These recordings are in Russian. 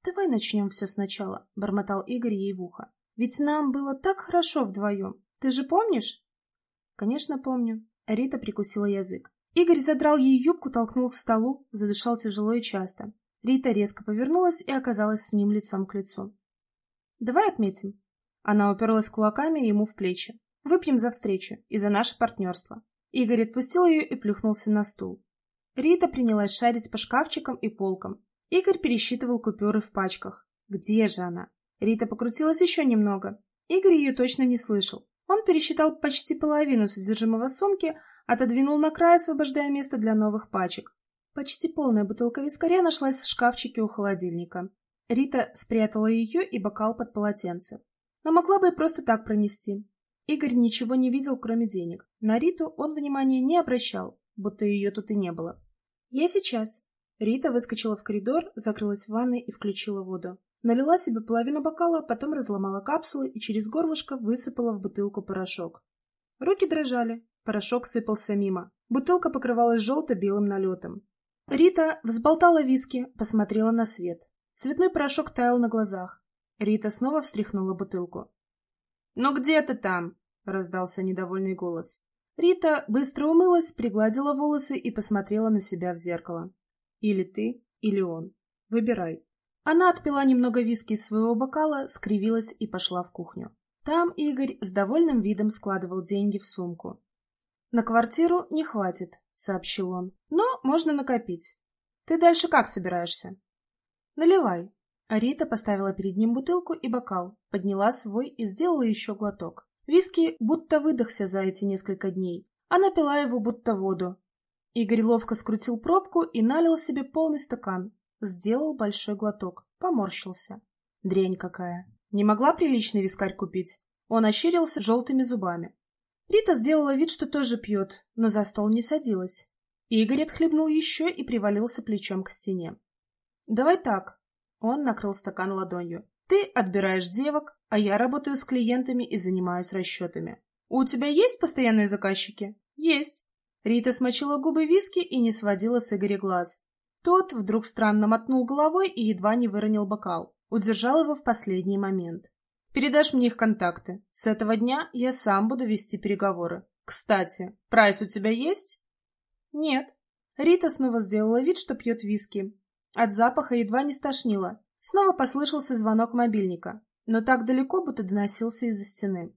«Давай начнем все сначала», — бормотал Игорь ей в ухо. «Ведь нам было так хорошо вдвоем. Ты же помнишь?» «Конечно, помню». Рита прикусила язык. Игорь задрал ей юбку, толкнул к столу, задышал тяжело и часто. Рита резко повернулась и оказалась с ним лицом к лицу. «Давай отметим». Она уперлась кулаками ему в плечи. «Выпьем за встречу и за наше партнерство». Игорь отпустил ее и плюхнулся на стул. Рита принялась шарить по шкафчикам и полкам. Игорь пересчитывал купюры в пачках. Где же она? Рита покрутилась еще немного. Игорь ее точно не слышал. Он пересчитал почти половину содержимого сумки, отодвинул на край, освобождая место для новых пачек. Почти полная бутылка вискаря нашлась в шкафчике у холодильника. Рита спрятала ее и бокал под полотенце. Но могла бы и просто так пронести. Игорь ничего не видел, кроме денег. На Риту он внимания не обращал, будто ее тут и не было. «Я сейчас». Рита выскочила в коридор, закрылась в ванной и включила воду. Налила себе половину бокала, потом разломала капсулы и через горлышко высыпала в бутылку порошок. Руки дрожали, порошок сыпался мимо. Бутылка покрывалась желто-белым налетом. Рита взболтала виски, посмотрела на свет. Цветной порошок таял на глазах. Рита снова встряхнула бутылку. «Ну где ты там?» — раздался недовольный голос. Рита быстро умылась, пригладила волосы и посмотрела на себя в зеркало. Или ты, или он. Выбирай. Она отпила немного виски из своего бокала, скривилась и пошла в кухню. Там Игорь с довольным видом складывал деньги в сумку. «На квартиру не хватит», — сообщил он. «Но можно накопить. Ты дальше как собираешься?» «Наливай». А Рита поставила перед ним бутылку и бокал, подняла свой и сделала еще глоток. Виски будто выдохся за эти несколько дней. Она пила его будто воду. Игорь ловко скрутил пробку и налил себе полный стакан. Сделал большой глоток. Поморщился. Дрянь какая. Не могла приличный вискарь купить? Он ощерился желтыми зубами. Рита сделала вид, что тоже пьет, но за стол не садилась. Игорь отхлебнул еще и привалился плечом к стене. «Давай так». Он накрыл стакан ладонью. «Ты отбираешь девок, а я работаю с клиентами и занимаюсь расчетами. У тебя есть постоянные заказчики?» «Есть». Рита смочила губы виски и не сводила с Игоря глаз. Тот вдруг странно мотнул головой и едва не выронил бокал. Удержал его в последний момент. «Передашь мне их контакты. С этого дня я сам буду вести переговоры. Кстати, прайс у тебя есть?» «Нет». Рита снова сделала вид, что пьет виски. От запаха едва не стошнило. Снова послышался звонок мобильника, но так далеко, будто доносился из-за стены.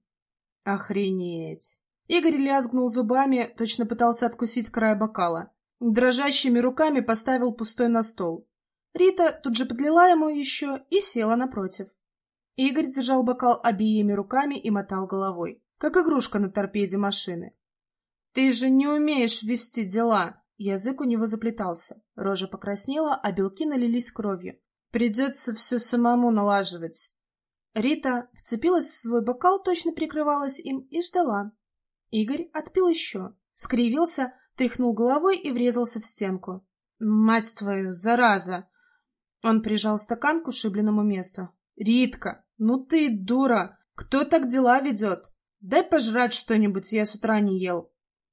«Охренеть!» Игорь лязгнул зубами, точно пытался откусить край бокала. Дрожащими руками поставил пустой на стол. Рита тут же подлила ему еще и села напротив. Игорь держал бокал обеими руками и мотал головой, как игрушка на торпеде машины. «Ты же не умеешь вести дела!» Язык у него заплетался, рожа покраснела, а белки налились кровью. «Придется все самому налаживать». Рита вцепилась в свой бокал, точно прикрывалась им, и ждала. Игорь отпил еще, скривился, тряхнул головой и врезался в стенку. «Мать твою, зараза!» Он прижал стакан к ушибленному месту. «Ритка, ну ты дура! Кто так дела ведет? Дай пожрать что-нибудь, я с утра не ел».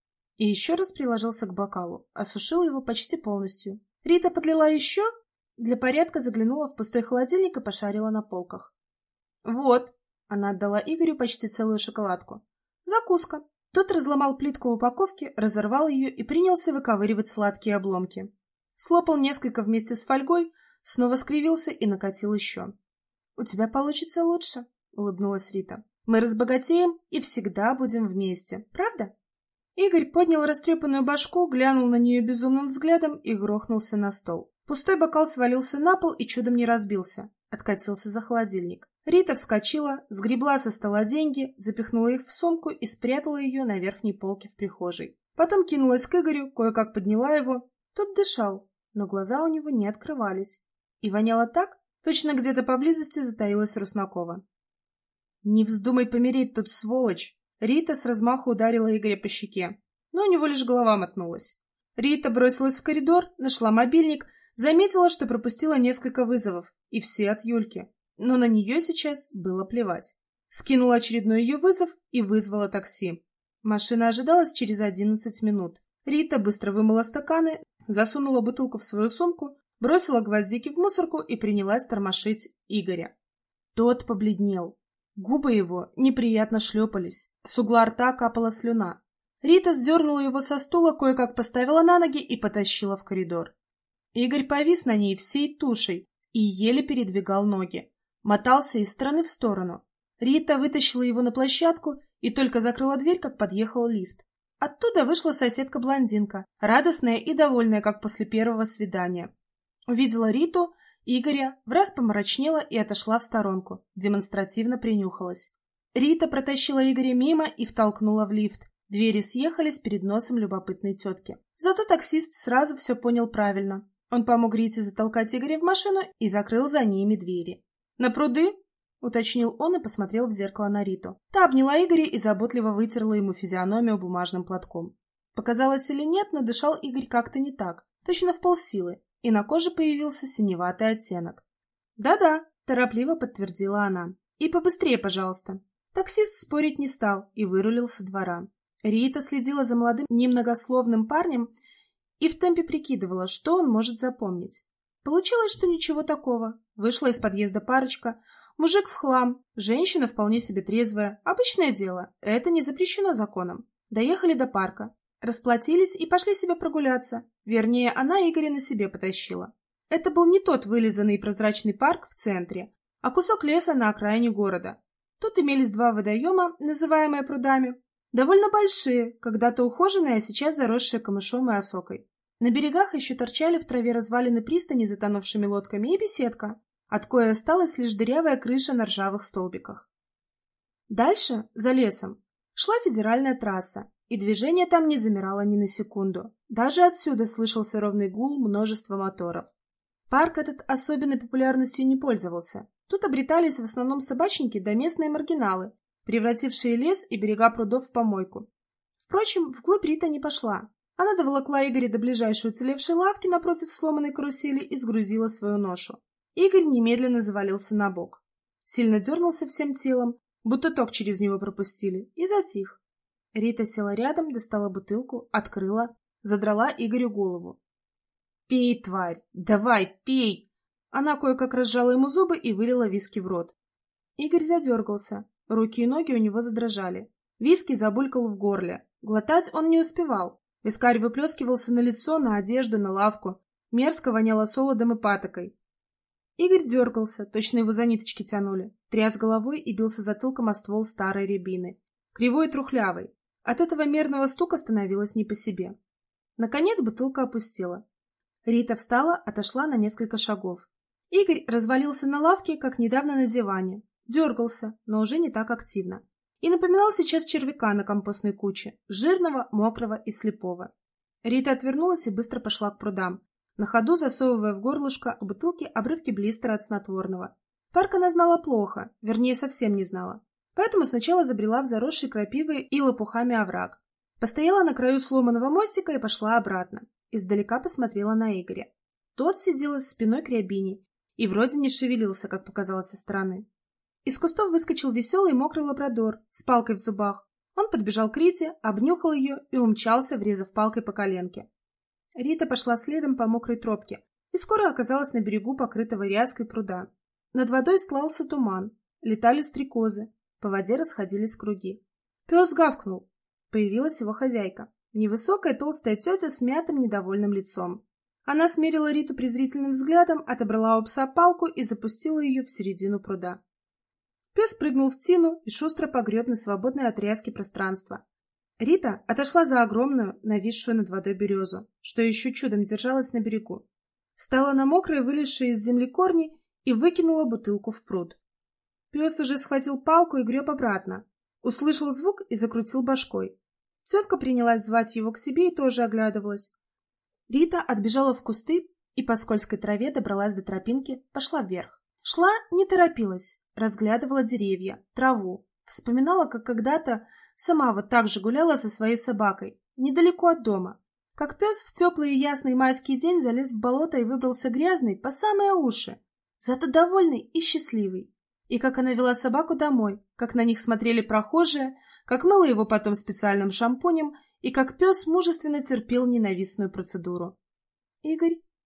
И еще раз приложился к бокалу, осушил его почти полностью. Рита подлила еще, для порядка заглянула в пустой холодильник и пошарила на полках. «Вот», — она отдала Игорю почти целую шоколадку. «Закуска». Тот разломал плитку в упаковке, разорвал ее и принялся выковыривать сладкие обломки. Слопал несколько вместе с фольгой, снова скривился и накатил еще. «У тебя получится лучше», — улыбнулась Рита. «Мы разбогатеем и всегда будем вместе, правда?» Игорь поднял растрепанную башку, глянул на нее безумным взглядом и грохнулся на стол. Пустой бокал свалился на пол и чудом не разбился. Откатился за холодильник. Рита вскочила, сгребла со стола деньги, запихнула их в сумку и спрятала ее на верхней полке в прихожей. Потом кинулась к Игорю, кое-как подняла его. Тот дышал, но глаза у него не открывались. И воняло так, точно где-то поблизости затаилась Руснакова. «Не вздумай помереть тут, сволочь!» Рита с размаху ударила Игоря по щеке, но у него лишь голова мотнулась. Рита бросилась в коридор, нашла мобильник, заметила, что пропустила несколько вызовов, и все от Юльки, но на нее сейчас было плевать. Скинула очередной ее вызов и вызвала такси. Машина ожидалась через 11 минут. Рита быстро вымыла стаканы, засунула бутылку в свою сумку, бросила гвоздики в мусорку и принялась тормошить Игоря. Тот побледнел. Губы его неприятно шлепались, с угла рта капала слюна. Рита сдернула его со стула, кое-как поставила на ноги и потащила в коридор. Игорь повис на ней всей тушей и еле передвигал ноги. Мотался из стороны в сторону. Рита вытащила его на площадку и только закрыла дверь, как подъехал лифт. Оттуда вышла соседка-блондинка, радостная и довольная, как после первого свидания. Увидела Риту, Игоря, враз помрачнела и отошла в сторонку, демонстративно принюхалась. Рита протащила Игоря мимо и втолкнула в лифт. Двери съехались перед носом любопытной тетки. Зато таксист сразу все понял правильно. Он помог Рите затолкать Игоря в машину и закрыл за ними двери. «На пруды?» — уточнил он и посмотрел в зеркало на Риту. Та обняла Игоря и заботливо вытерла ему физиономию бумажным платком. Показалось или нет, но дышал Игорь как-то не так, точно вполсилы, и на коже появился синеватый оттенок. «Да-да», — торопливо подтвердила она. «И побыстрее, пожалуйста». Таксист спорить не стал и вырулил со двора. Рита следила за молодым немногословным парнем и в темпе прикидывала, что он может запомнить. Получилось, что ничего такого. Вышла из подъезда парочка. Мужик в хлам, женщина вполне себе трезвая. Обычное дело, это не запрещено законом. Доехали до парка. Расплатились и пошли себе прогуляться. Вернее, она Игоря на себе потащила. Это был не тот вылизанный прозрачный парк в центре, а кусок леса на окраине города. Тут имелись два водоема, называемые прудами. Довольно большие, когда-то ухоженные, а сейчас заросшие камышом и осокой. На берегах еще торчали в траве развалины пристани с затонувшими лодками и беседка, от коей осталась лишь дырявая крыша на ржавых столбиках. Дальше, за лесом, шла федеральная трасса, и движение там не замирало ни на секунду. Даже отсюда слышался ровный гул множества моторов. Парк этот особенной популярностью не пользовался. Тут обретались в основном собачники да местные маргиналы, превратившие лес и берега прудов в помойку. Впрочем, вглубь Рита не пошла. Она доволокла Игоря до ближайшей уцелевшей лавки напротив сломанной карусели и сгрузила свою ношу. Игорь немедленно завалился на бок. Сильно дернулся всем телом, будто ток через него пропустили, и затих. Рита села рядом, достала бутылку, открыла, задрала Игорю голову. «Пей, тварь! Давай, пей!» Она кое-как разжала ему зубы и вылила виски в рот. Игорь задергался. Руки и ноги у него задрожали. Виски забулькал в горле. Глотать он не успевал. Вискарь выплескивался на лицо, на одежду, на лавку. Мерзко воняло солодом и патокой. Игорь дергался, точно его за ниточки тянули. Тряс головой и бился затылком о ствол старой рябины. Кривой и трухлявый. От этого мерного стука становилось не по себе. Наконец бутылка опустела. Рита встала, отошла на несколько шагов. Игорь развалился на лавке, как недавно на диване. Дергался, но уже не так активно. И напоминал сейчас червяка на компостной куче, жирного, мокрого и слепого. Рита отвернулась и быстро пошла к прудам, на ходу засовывая в горлышко бутылки обрывки блистера от снотворного. Парк она знала плохо, вернее, совсем не знала. Поэтому сначала забрела в заросший крапивой и лопухами овраг. Постояла на краю сломанного мостика и пошла обратно. Издалека посмотрела на Игоря. Тот сидел спиной к рябине и вроде не шевелился, как показалось со стороны. Из кустов выскочил веселый мокрый лабрадор с палкой в зубах. Он подбежал к Рите, обнюхал ее и умчался, врезав палкой по коленке. Рита пошла следом по мокрой тропке и скоро оказалась на берегу покрытого ряской пруда. Над водой стлался туман, летали стрекозы, по воде расходились круги. Пес гавкнул. Появилась его хозяйка, невысокая толстая тетя с мятым недовольным лицом. Она смерила Риту презрительным взглядом, отобрала у пса палку и запустила ее в середину пруда. Пес прыгнул в тину и шустро погреб на свободной отрезке пространства. Рита отошла за огромную, нависшую над водой березу, что еще чудом держалась на берегу. Встала на мокрые, вылезшие из земли корни и выкинула бутылку в пруд. Пес уже схватил палку и греб обратно. Услышал звук и закрутил башкой. Тетка принялась звать его к себе и тоже оглядывалась. Рита отбежала в кусты и по скользкой траве добралась до тропинки, пошла вверх. Шла, не торопилась. Разглядывала деревья, траву, вспоминала, как когда-то сама вот так же гуляла со своей собакой, недалеко от дома. Как пес в теплый и ясный майский день залез в болото и выбрался грязный по самые уши, зато довольный и счастливый. И как она вела собаку домой, как на них смотрели прохожие, как мыла его потом специальным шампунем, и как пес мужественно терпел ненавистную процедуру. Игорь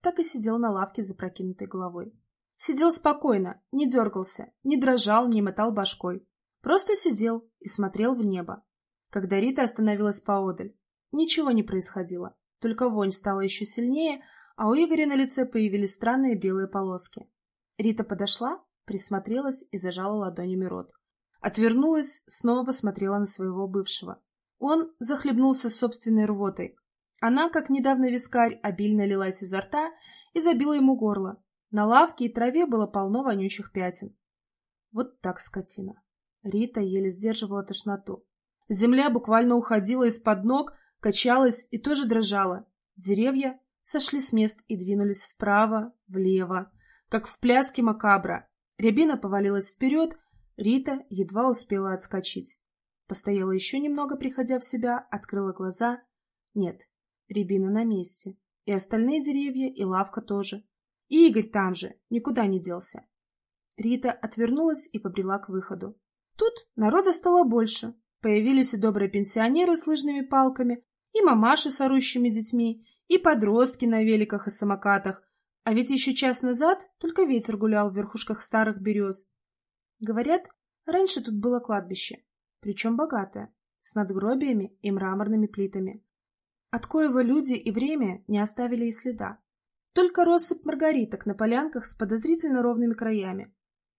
так и сидел на лавке с запрокинутой головой. Сидел спокойно, не дергался, не дрожал, не мотал башкой. Просто сидел и смотрел в небо. Когда Рита остановилась поодаль, ничего не происходило, только вонь стала еще сильнее, а у Игоря на лице появились странные белые полоски. Рита подошла, присмотрелась и зажала ладонями рот. Отвернулась, снова посмотрела на своего бывшего. Он захлебнулся собственной рвотой. Она, как недавно вискарь, обильно лилась изо рта и забила ему горло. На лавке и траве было полно вонючих пятен. Вот так скотина. Рита еле сдерживала тошноту. Земля буквально уходила из-под ног, качалась и тоже дрожала. Деревья сошли с мест и двинулись вправо, влево, как в пляске макабра. Рябина повалилась вперед, Рита едва успела отскочить. Постояла еще немного, приходя в себя, открыла глаза. Нет, рябина на месте. И остальные деревья, и лавка тоже. И Игорь там же, никуда не делся. Рита отвернулась и побрела к выходу. Тут народа стало больше. Появились и добрые пенсионеры с лыжными палками, и мамаши с орущими детьми, и подростки на великах и самокатах. А ведь еще час назад только ветер гулял в верхушках старых берез. Говорят, раньше тут было кладбище, причем богатое, с надгробиями и мраморными плитами, от коего люди и время не оставили и следа. Только россыпь маргариток на полянках с подозрительно ровными краями.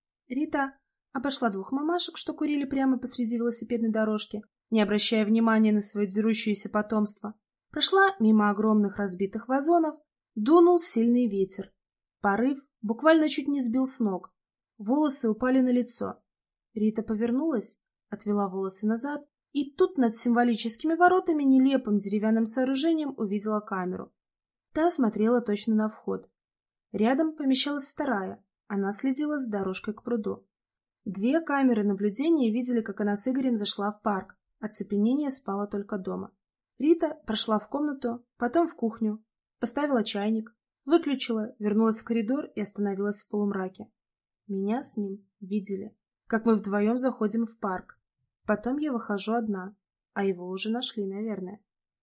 Рита обошла двух мамашек, что курили прямо посреди велосипедной дорожки, не обращая внимания на свое дерущееся потомство. Прошла мимо огромных разбитых вазонов, дунул сильный ветер. Порыв буквально чуть не сбил с ног. Волосы упали на лицо. Рита повернулась, отвела волосы назад, и тут над символическими воротами нелепым деревянным сооружением увидела камеру. Та смотрела точно на вход. Рядом помещалась вторая, она следила за дорожкой к пруду. Две камеры наблюдения видели, как она с Игорем зашла в парк. Оцепенение спало только дома. Рита прошла в комнату, потом в кухню, поставила чайник, выключила, вернулась в коридор и остановилась в полумраке. Меня с ним видели, как мы вдвоем заходим в парк. Потом я выхожу одна, а его уже нашли, наверное.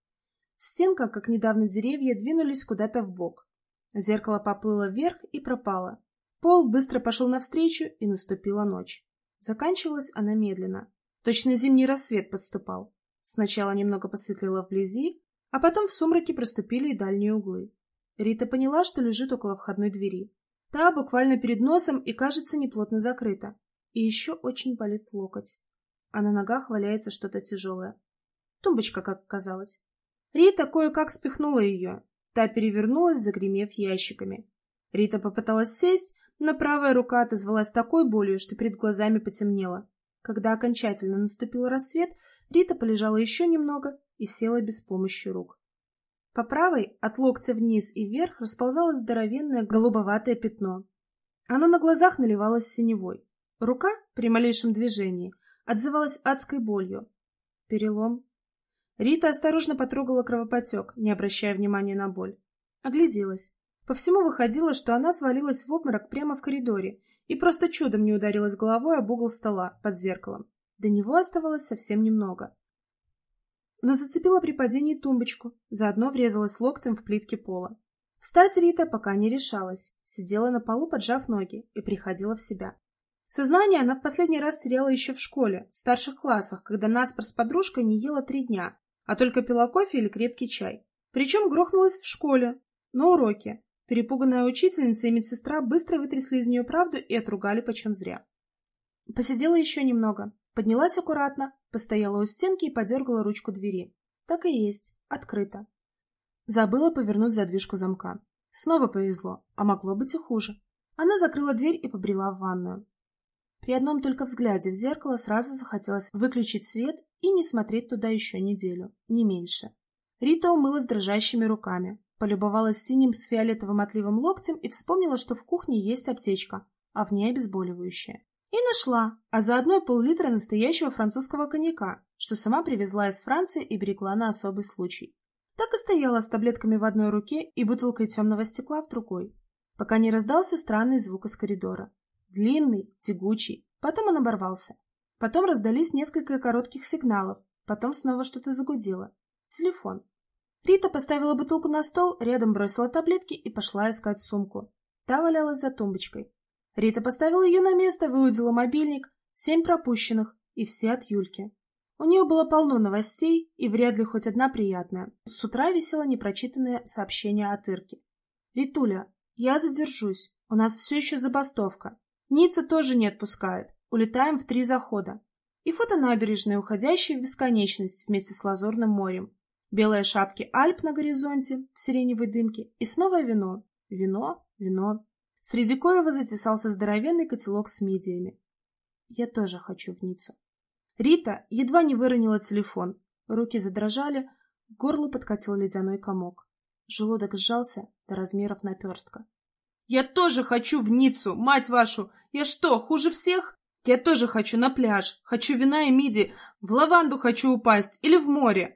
Стенка, как недавно деревья, двинулись куда-то вбок. Зеркало поплыло вверх и пропало. Пол быстро пошел навстречу, и наступила ночь. Заканчивалась она медленно. Точно зимний рассвет подступал. Сначала немного посветлело вблизи, а потом в сумраке проступили и дальние углы. Рита поняла, что лежит около входной двери. Та буквально перед носом и, кажется, неплотно закрыта. И еще очень болит локоть. А на ногах валяется что-то тяжелое. Тумбочка, как оказалось. Рита кое-как спихнула ее. Та перевернулась, загремев ящиками. Рита попыталась сесть, но правая рука отозвалась такой болью, что перед глазами потемнело. Когда окончательно наступил рассвет, Рита полежала еще немного и села без помощи рук. По правой, от локтя вниз и вверх, расползалось здоровенное голубоватое пятно. Оно на глазах наливалось синевой. Рука, при малейшем движении, отзывалась адской болью. Перелом. Рита осторожно потрогала кровопотек, не обращая внимания на боль. Огляделась. По всему выходило, что она свалилась в обморок прямо в коридоре и просто чудом не ударилась головой об угол стола под зеркалом. До него оставалось совсем немного. Но зацепила при падении тумбочку, заодно врезалась локтем в плитки пола. Встать Рита пока не решалась, сидела на полу, поджав ноги, и приходила в себя. Сознание она в последний раз теряла еще в школе, в старших классах, когда наспор с подружкой не ела 3 дня, а только пила кофе или крепкий чай. Причем грохнулась в школе, на уроке. Перепуганная учительница и медсестра быстро вытрясли из нее правду и отругали почем зря. Посидела еще немного, поднялась аккуратно, постояла у стенки и подергала ручку двери. Так и есть, открыто. Забыла повернуть задвижку замка. Снова повезло, а могло быть и хуже. Она закрыла дверь и побрела в ванную. При одном только взгляде в зеркало сразу захотелось выключить свет и не смотреть туда еще неделю, не меньше. Рита умылась дрожащими руками, полюбовалась синим с фиолетовым отливом локтем и вспомнила, что в кухне есть аптечка, а в ней обезболивающее. И нашла, а заодно пол-литра настоящего французского коньяка, что сама привезла из Франции и берегла на особый случай. Так и стояла с таблетками в одной руке и бутылкой темного стекла в другой, пока не раздался странный звук из коридора. Длинный, тягучий, потом он оборвался. Потом раздались несколько коротких сигналов, потом снова что-то загудело. Телефон. Рита поставила бутылку на стол, рядом бросила таблетки и пошла искать сумку. Та валялась за тумбочкой. Рита поставила ее на место, выудила мобильник, 7 пропущенных, и все от Юльки. У нее было полно новостей, и вряд ли хоть одна приятная. С утра висело непрочитанное сообщение от Ирки. «Ритуля, я задержусь. У нас все еще забастовка. Ницца тоже не отпускает. Улетаем в 3 захода». И фото набережной, уходящей в бесконечность вместе с Лазурным морем. Белые шапки Альп на горизонте в сиреневой дымке. И снова вино. Вино, вино. Среди коего затесался здоровенный котелок с мидиями. Я тоже хочу в Ниццу. Рита едва не выронила телефон. Руки задрожали, к горлу подкатил ледяной комок. Желудок сжался до размеров наперстка. «Я тоже хочу в Ниццу, мать вашу! Я что, хуже всех? Я тоже хочу на пляж, хочу вина и мидии, в лаванду хочу упасть или в море!»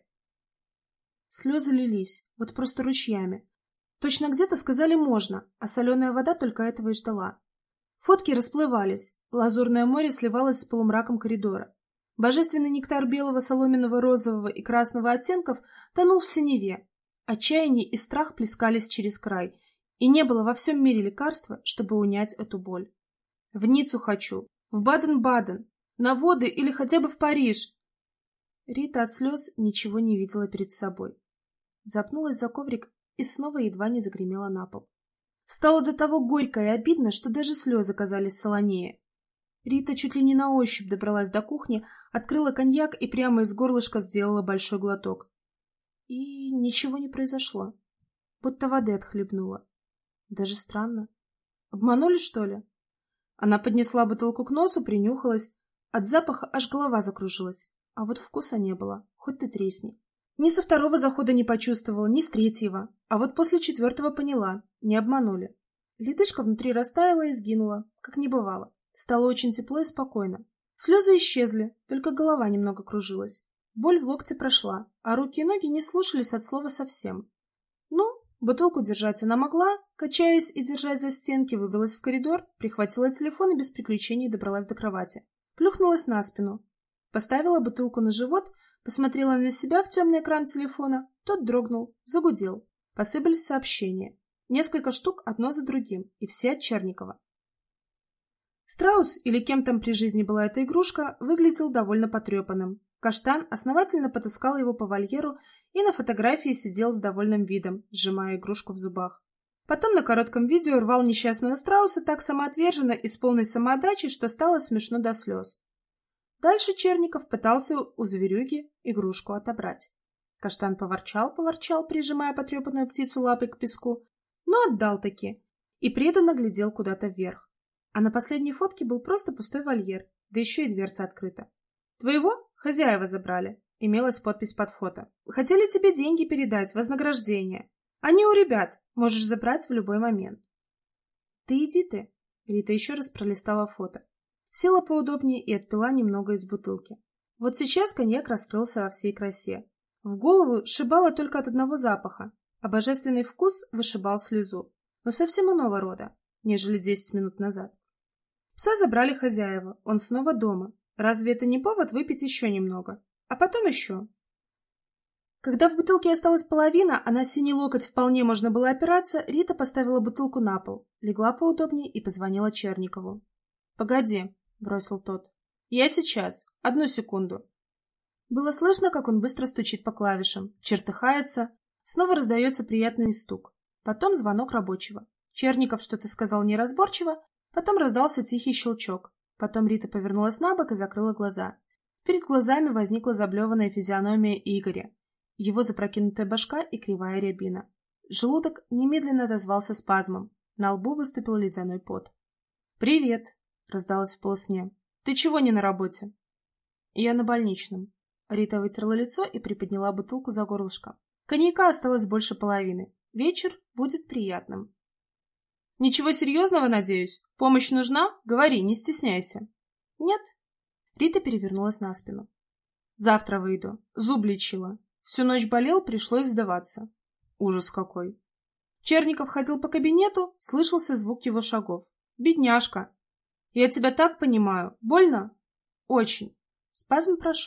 Слезы лились, вот просто ручьями. Точно где-то сказали «можно», а соленая вода только этого и ждала. Фотки расплывались, лазурное море сливалось с полумраком коридора. Божественный нектар белого, соломенного, розового и красного оттенков тонул в синеве. Отчаяние и страх плескались через край, и не было во всем мире лекарства, чтобы унять эту боль. В Ниццу хочу, в Баден-Баден, на воды или хотя бы в Париж. Рита от слез ничего не видела перед собой. Запнулась за коврик и снова едва не загремела на пол. Стало до того горько и обидно, что даже слезы казались солонее. Рита чуть ли не на ощупь добралась до кухни, открыла коньяк и прямо из горлышка сделала большой глоток. И ничего не произошло. Будто воды отхлебнула. Даже странно. Обманули, что ли? Она поднесла бутылку к носу, принюхалась. От запаха аж голова закружилась. А вот вкуса не было, хоть ты тресни. Ни со 2-го захода не почувствовала, ни с 3-го. А вот после 4-го поняла. Не обманули. Ледышка внутри растаяла и сгинула, как не бывало. Стало очень тепло и спокойно. Слезы исчезли, только голова немного кружилась. Боль в локте прошла, а руки и ноги не слушались от слова совсем. Ну, бутылку держать она могла, качаясь и держать за стенки, выбралась в коридор, прихватила телефон и без приключений добралась до кровати. Плюхнулась на спину. Поставила бутылку на живот, посмотрела на себя в темный экран телефона. Тот дрогнул, загудел. Посыпались сообщения. Несколько штук одно за другим, и все от Черникова. Страус, или кем там при жизни была эта игрушка, выглядел довольно потрепанным. Каштан основательно потаскал его по вольеру и на фотографии сидел с довольным видом, сжимая игрушку в зубах. Потом на коротком видео рвал несчастного страуса так самоотверженно и с полной самоотдачей, что стало смешно до слез. Дальше Черников пытался у зверюги игрушку отобрать. Каштан поворчал, прижимая потрепанную птицу лапой к песку, но отдал-таки и преданно глядел куда-то вверх. А на последней фотке был просто пустой вольер, да еще и дверца открыта. «Твоего хозяева забрали», — имелась подпись под фото. «Хотели тебе деньги передать, вознаграждение. Они у ребят, можешь забрать в любой момент». «Ты иди ты», — Рита еще раз пролистала фото. Села поудобнее и отпила немного из бутылки. Вот сейчас коньяк раскрылся во всей красе. В голову шибало только от одного запаха, а божественный вкус вышибал слезу, но совсем иного рода, нежели 10 минут назад. Пса забрали хозяева, он снова дома. Разве это не повод выпить еще немного? А потом еще. Когда в бутылке осталась половина, а на синий локоть вполне можно было опираться, Рита поставила бутылку на пол, легла поудобнее и позвонила Черникову. «Погоди», — бросил тот. «Я сейчас. 1 секунду». Было слышно, как он быстро стучит по клавишам, чертыхается. Снова раздается приятный стук. Потом звонок рабочего. Черников что-то сказал неразборчиво, потом раздался тихий щелчок. Потом Рита повернулась на бок и закрыла глаза. Перед глазами возникла заблеванная физиономия Игоря, его запрокинутая башка и кривая рябина. Желудок немедленно отозвался спазмом. На лбу выступил ледяной пот. «Привет!» — раздалось в полусне. «Ты чего не на работе?» «Я на больничном». Рита вытерла лицо и приподняла бутылку за горлышко. Коньяка осталось больше половины. Вечер будет приятным. «Ничего серьезного, надеюсь? Помощь нужна? Говори, не стесняйся». «Нет». Рита перевернулась на спину. «Завтра выйду. Зуб лечила. Всю ночь болел, пришлось сдаваться». Ужас какой. Черников ходил по кабинету, слышался звук его шагов. «Бедняжка. Я тебя так понимаю. Больно?» «Очень». Спазм прошел.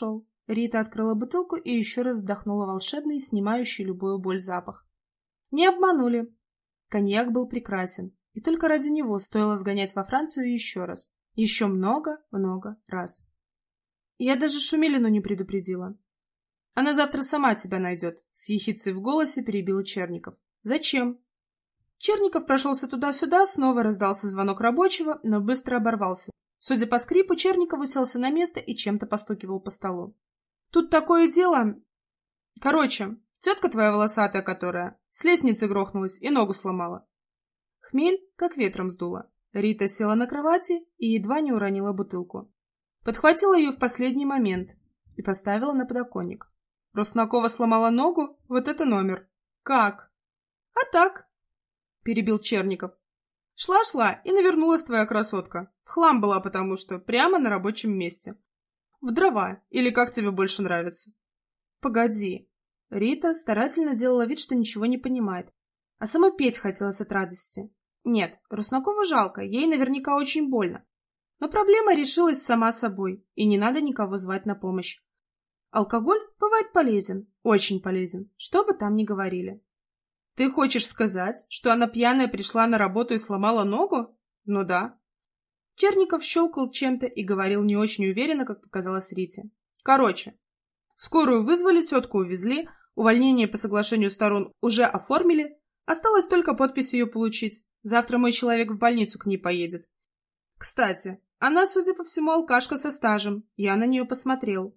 Рита открыла бутылку и еще раз вдохнула волшебный, снимающий любую боль запах. Не обманули. Коньяк был прекрасен, и только ради него стоило сгонять во Францию еще раз. Еще много-много раз. Я даже Шумилину не предупредила. Она завтра сама тебя найдет, с ехицей в голосе перебил Черников. Зачем? Черников прошелся туда-сюда, снова раздался звонок рабочего, но быстро оборвался. Судя по скрипу, Черников уселся на место и чем-то постукивал по столу. Тут такое дело... Короче, тетка твоя волосатая, которая с лестницы грохнулась и ногу сломала. Хмель как ветром сдуло. Рита села на кровати и едва не уронила бутылку. Подхватила ее в последний момент и поставила на подоконник. Руснакова сломала ногу? Вот это номер. Как? А так, перебил Черников. Шла-шла и навернулась твоя красотка. В хлам была, потому что прямо на рабочем месте. В дрова, или как тебе больше нравится. Погоди. Рита старательно делала вид, что ничего не понимает, а самой петь хотелось от радости. Нет, Руснакову жалко, ей наверняка очень больно. Но проблема решилась сама собой, и не надо никого звать на помощь. Алкоголь бывает полезен, очень полезен, что бы там ни говорили. Ты хочешь сказать, что она пьяная пришла на работу и сломала ногу? Ну да. Черников щелкал чем-то и говорил не очень уверенно, как показалось Рите. Короче, скорую вызвали, тетку увезли, увольнение по соглашению сторон уже оформили, осталось только подпись ее получить. Завтра мой человек в больницу к ней поедет. Кстати, она, судя по всему, алкашка со стажем. Я на нее посмотрел.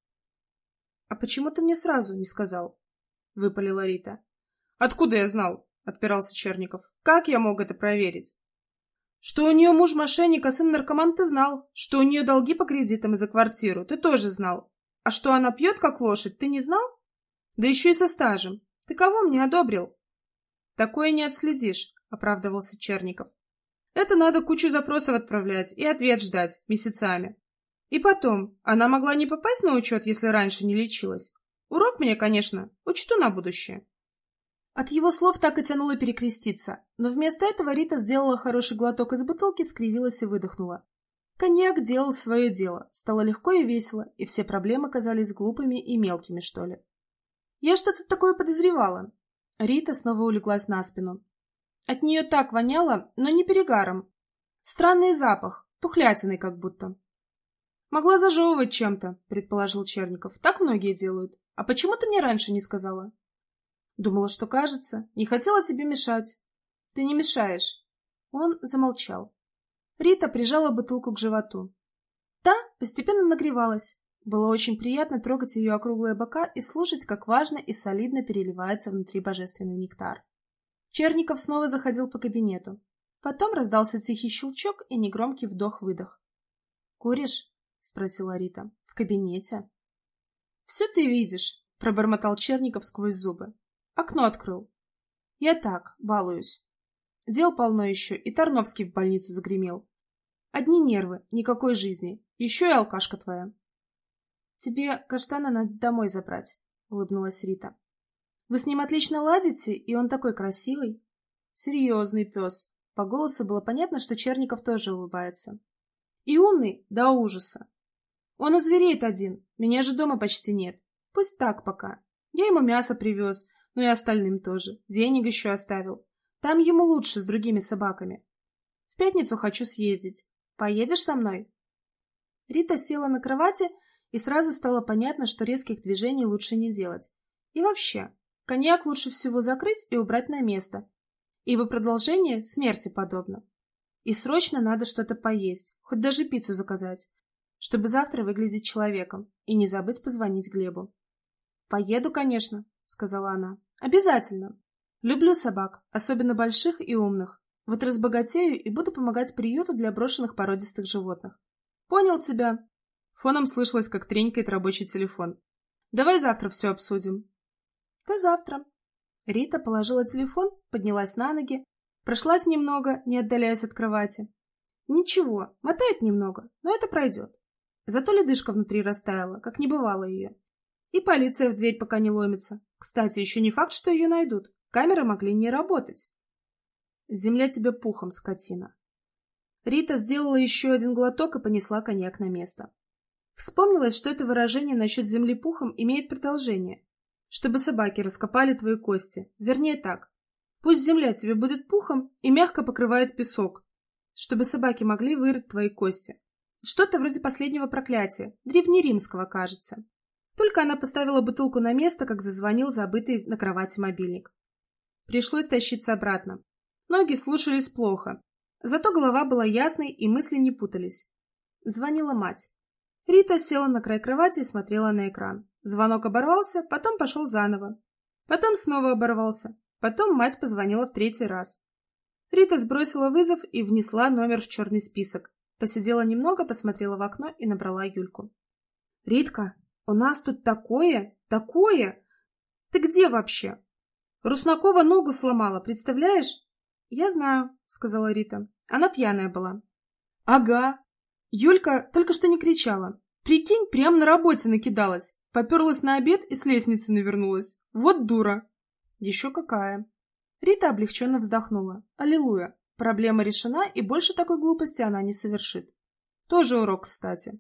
— А почему ты мне сразу не сказал? — выпалила Рита. — Откуда я знал? — отпирался Черников. — Как я мог это проверить? — Что у нее муж мошенник, а сын наркоман, ты знал. Что у нее долги по кредитам и за квартиру, ты тоже знал. А что она пьет, как лошадь, ты не знал? Да еще и со стажем. Ты кого мне одобрил? — Такое не отследишь, — оправдывался Черников. Это надо кучу запросов отправлять и ответ ждать месяцами. И потом, она могла не попасть на учет, если раньше не лечилась. Урок мне, конечно, учту на будущее. От его слов так и тянуло перекреститься, но вместо этого Рита сделала хороший глоток из бутылки, скривилась и выдохнула. Коньяк делал свое дело, стало легко и весело, и все проблемы казались глупыми и мелкими, что ли. Я что-то такое подозревала. Рита снова улеглась на спину. От нее так воняло, но не перегаром. Странный запах, тухлятиной как будто. Могла зажевывать чем-то, предположил Черников. Так многие делают. А почему ты мне раньше не сказала? Думала, что кажется. Не хотела тебе мешать. Ты не мешаешь. Он замолчал. Рита прижала бутылку к животу. Та постепенно нагревалась. Было очень приятно трогать ее округлые бока и слушать, как важно и солидно переливается внутри божественный нектар. Черников снова заходил по кабинету. Потом раздался тихий щелчок и негромкий вдох-выдох. «Куришь?» — спросила Рита. «В кабинете?» «Все ты видишь», — пробормотал Черников сквозь зубы. Окно открыл. «Я так, балуюсь. Дел полно еще, и Тарновский в больницу загремел. Одни нервы, никакой жизни. Еще и алкашка твоя». «Тебе каштана надо домой забрать», — улыбнулась Рита. Вы с ним отлично ладите, и он такой красивый. Серьезный пес. По голосу было понятно, что Черников тоже улыбается. И умный до ужаса. Он озвереет один, меня же дома почти нет. Пусть так пока. Я ему мясо привез, но и остальным тоже. Денег еще оставил. Там ему лучше с другими собаками. В пятницу хочу съездить. Поедешь со мной? Рита села на кровати, и сразу стало понятно, что резких движений лучше не делать. И вообще... Коньяк лучше всего закрыть и убрать на место, ибо продолжение смерти подобно. И срочно надо что-то поесть, хоть даже пиццу заказать, чтобы завтра выглядеть человеком и не забыть позвонить Глебу. «Поеду, конечно», — сказала она. «Обязательно. Люблю собак, особенно больших и умных. Вот разбогатею и буду помогать приюту для брошенных породистых животных». «Понял тебя». Фоном слышалось, как тренькает рабочий телефон. «Давай завтра все обсудим». До завтра. Рита положила телефон, поднялась на ноги, прошлась немного, не отдаляясь от кровати. Ничего, мотает немного, но это пройдет. Зато ледышка внутри растаяла, как не бывало ее. И полиция в дверь пока не ломится. Кстати, еще не факт, что ее найдут. Камеры могли не работать. Земля тебе пухом, скотина. Рита сделала еще один глоток и понесла коньяк на место. Вспомнилось, что это выражение насчет земли пухом имеет продолжение. Чтобы собаки раскопали твои кости. Вернее так. Пусть земля тебе будет пухом и мягко покрывает песок. Чтобы собаки могли вырыть твои кости. Что-то вроде последнего проклятия, древнеримского, кажется. Только она поставила бутылку на место, как зазвонил забытый на кровати мобильник. Пришлось тащиться обратно. Ноги слушались плохо. Зато голова была ясной и мысли не путались. Звонила мать. Рита села на край кровати и смотрела на экран. Звонок оборвался, потом пошел заново. Потом снова оборвался. Потом мать позвонила в 3-й раз. Рита сбросила вызов и внесла номер в черный список. Посидела немного, посмотрела в окно и набрала Юльку. «Ритка, у нас тут такое! Ты где вообще? Руснакова ногу сломала, представляешь?» «Я знаю», — сказала Рита. Она пьяная была. «Ага». Юлька только что не кричала. Прикинь, прямо на работе накидалась. Поперлась на обед и с лестницы навернулась. Вот дура. Еще какая. Рита облегченно вздохнула. Аллилуйя. Проблема решена, и больше такой глупости она не совершит. Тоже урок, кстати.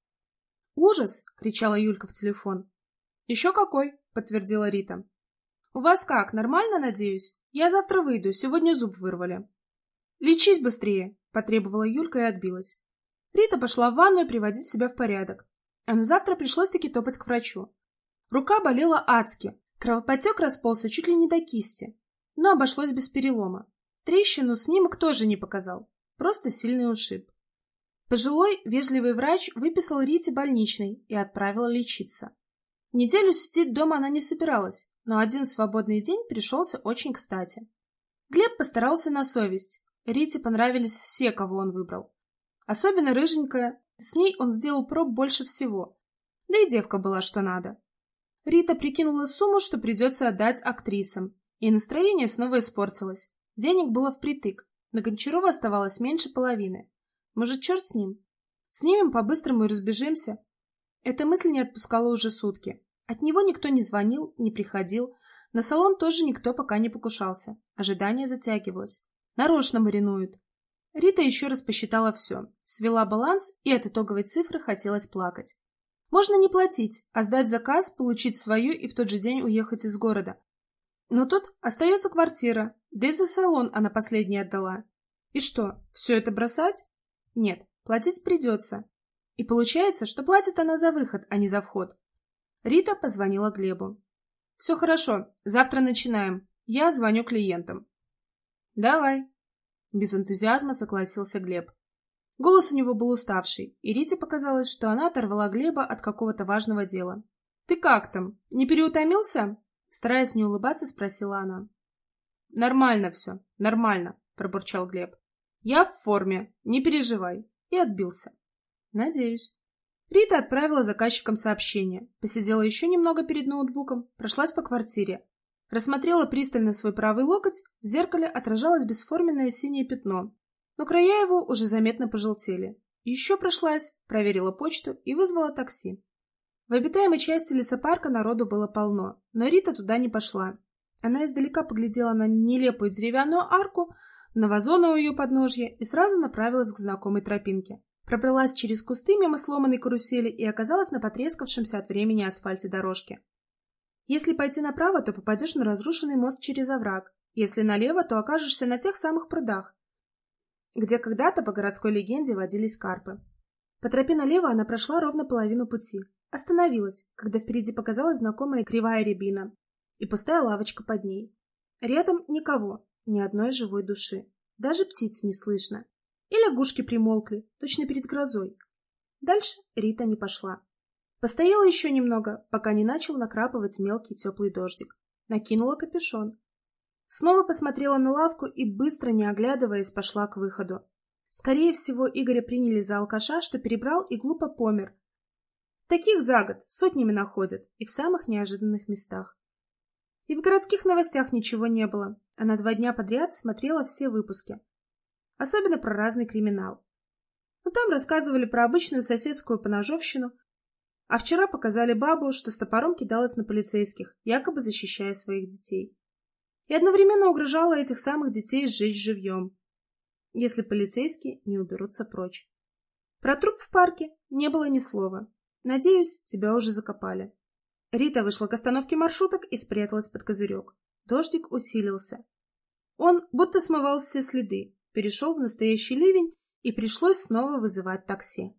«Ужас!» — кричала Юлька в телефон. «Еще какой!» — подтвердила Рита. «У вас как, нормально, надеюсь? Я завтра выйду, сегодня зуб вырвали». «Лечись быстрее!» — потребовала Юлька и отбилась. Рита пошла в ванную приводить себя в порядок. А на завтра пришлось-таки топать к врачу. Рука болела адски, кровоподтек расползся чуть ли не до кисти, но обошлось без перелома. Трещину снимок тоже не показал, просто сильный ушиб. Пожилой, вежливый врач выписал Рите больничный и отправил лечиться. Неделю сидеть дома она не собиралась, но один свободный день пришелся очень кстати. Глеб постарался на совесть. Рите понравились все, кого он выбрал. Особенно рыженькая, с ней он сделал проб больше всего. Да и девка была что надо. Рита прикинула сумму, что придется отдать актрисам, и настроение снова испортилось. Денег было впритык, на Гончарова оставалось меньше половины. Может, черт с ним? Снимем по-быстрому и разбежимся? Эта мысль не отпускала уже сутки. От него никто не звонил, не приходил. На салон тоже никто пока не покушался. Ожидание затягивалось. Нарочно маринуют. Рита еще раз посчитала все, свела баланс, и от итоговой цифры хотелось плакать. Можно не платить, а сдать заказ, получить свою и в тот же день уехать из города. Но тут остается квартира, да и за салон она последнее отдала. И что, все это бросать? Нет, платить придется. И получается, что платит она за выход, а не за вход. Рита позвонила Глебу. «Все хорошо, завтра начинаем. Я звоню клиентам». «Давай». Без энтузиазма согласился Глеб. Голос у него был уставший, и Рите показалось, что она оторвала Глеба от какого-то важного дела. «Ты как там? Не переутомился?» Стараясь не улыбаться, спросила она. «Нормально все, нормально», — пробурчал Глеб. «Я в форме, не переживай». И отбился. «Надеюсь». Рита отправила заказчикам сообщение, посидела еще немного перед ноутбуком, прошлась по квартире. Рассмотрела пристально свой правый локоть, в зеркале отражалось бесформенное синее пятно, но края его уже заметно пожелтели. Еще прошлась, проверила почту и вызвала такси. В обитаемой части лесопарка народу было полно, но Рита туда не пошла. Она издалека поглядела на нелепую деревянную арку, на вазоны у ее подножья и сразу направилась к знакомой тропинке. Пробралась через кусты мимо сломанной карусели и оказалась на потрескавшемся от времени асфальте дорожке. Если пойти направо, то попадешь на разрушенный мост через овраг. Если налево, то окажешься на тех самых прудах, где когда-то, по городской легенде, водились карпы. По тропе налево она прошла ровно половину пути. Остановилась, когда впереди показалась знакомая кривая рябина и пустая лавочка под ней. Рядом никого, ни одной живой души. Даже птиц не слышно. И лягушки примолкли, точно перед грозой. Дальше Рита не пошла. Постояла еще немного, пока не начал накрапывать мелкий теплый дождик. Накинула капюшон. Снова посмотрела на лавку и, быстро не оглядываясь, пошла к выходу. Скорее всего, Игоря приняли за алкаша, что перебрал и глупо помер. Таких за год сотнями находят, и в самых неожиданных местах. И в городских новостях ничего не было. Она 2 дня подряд смотрела все выпуски. Особенно про разный криминал. Но там рассказывали про обычную соседскую поножовщину, а вчера показали бабу, что с топором кидалась на полицейских, якобы защищая своих детей. И одновременно угрожала этих самых детей сжечь живьем, если полицейские не уберутся прочь. Про труп в парке не было ни слова. Надеюсь, тебя уже закопали». Рита вышла к остановке маршруток и спряталась под козырек. Дождик усилился. Он будто смывал все следы, перешел в настоящий ливень, и пришлось снова вызывать такси.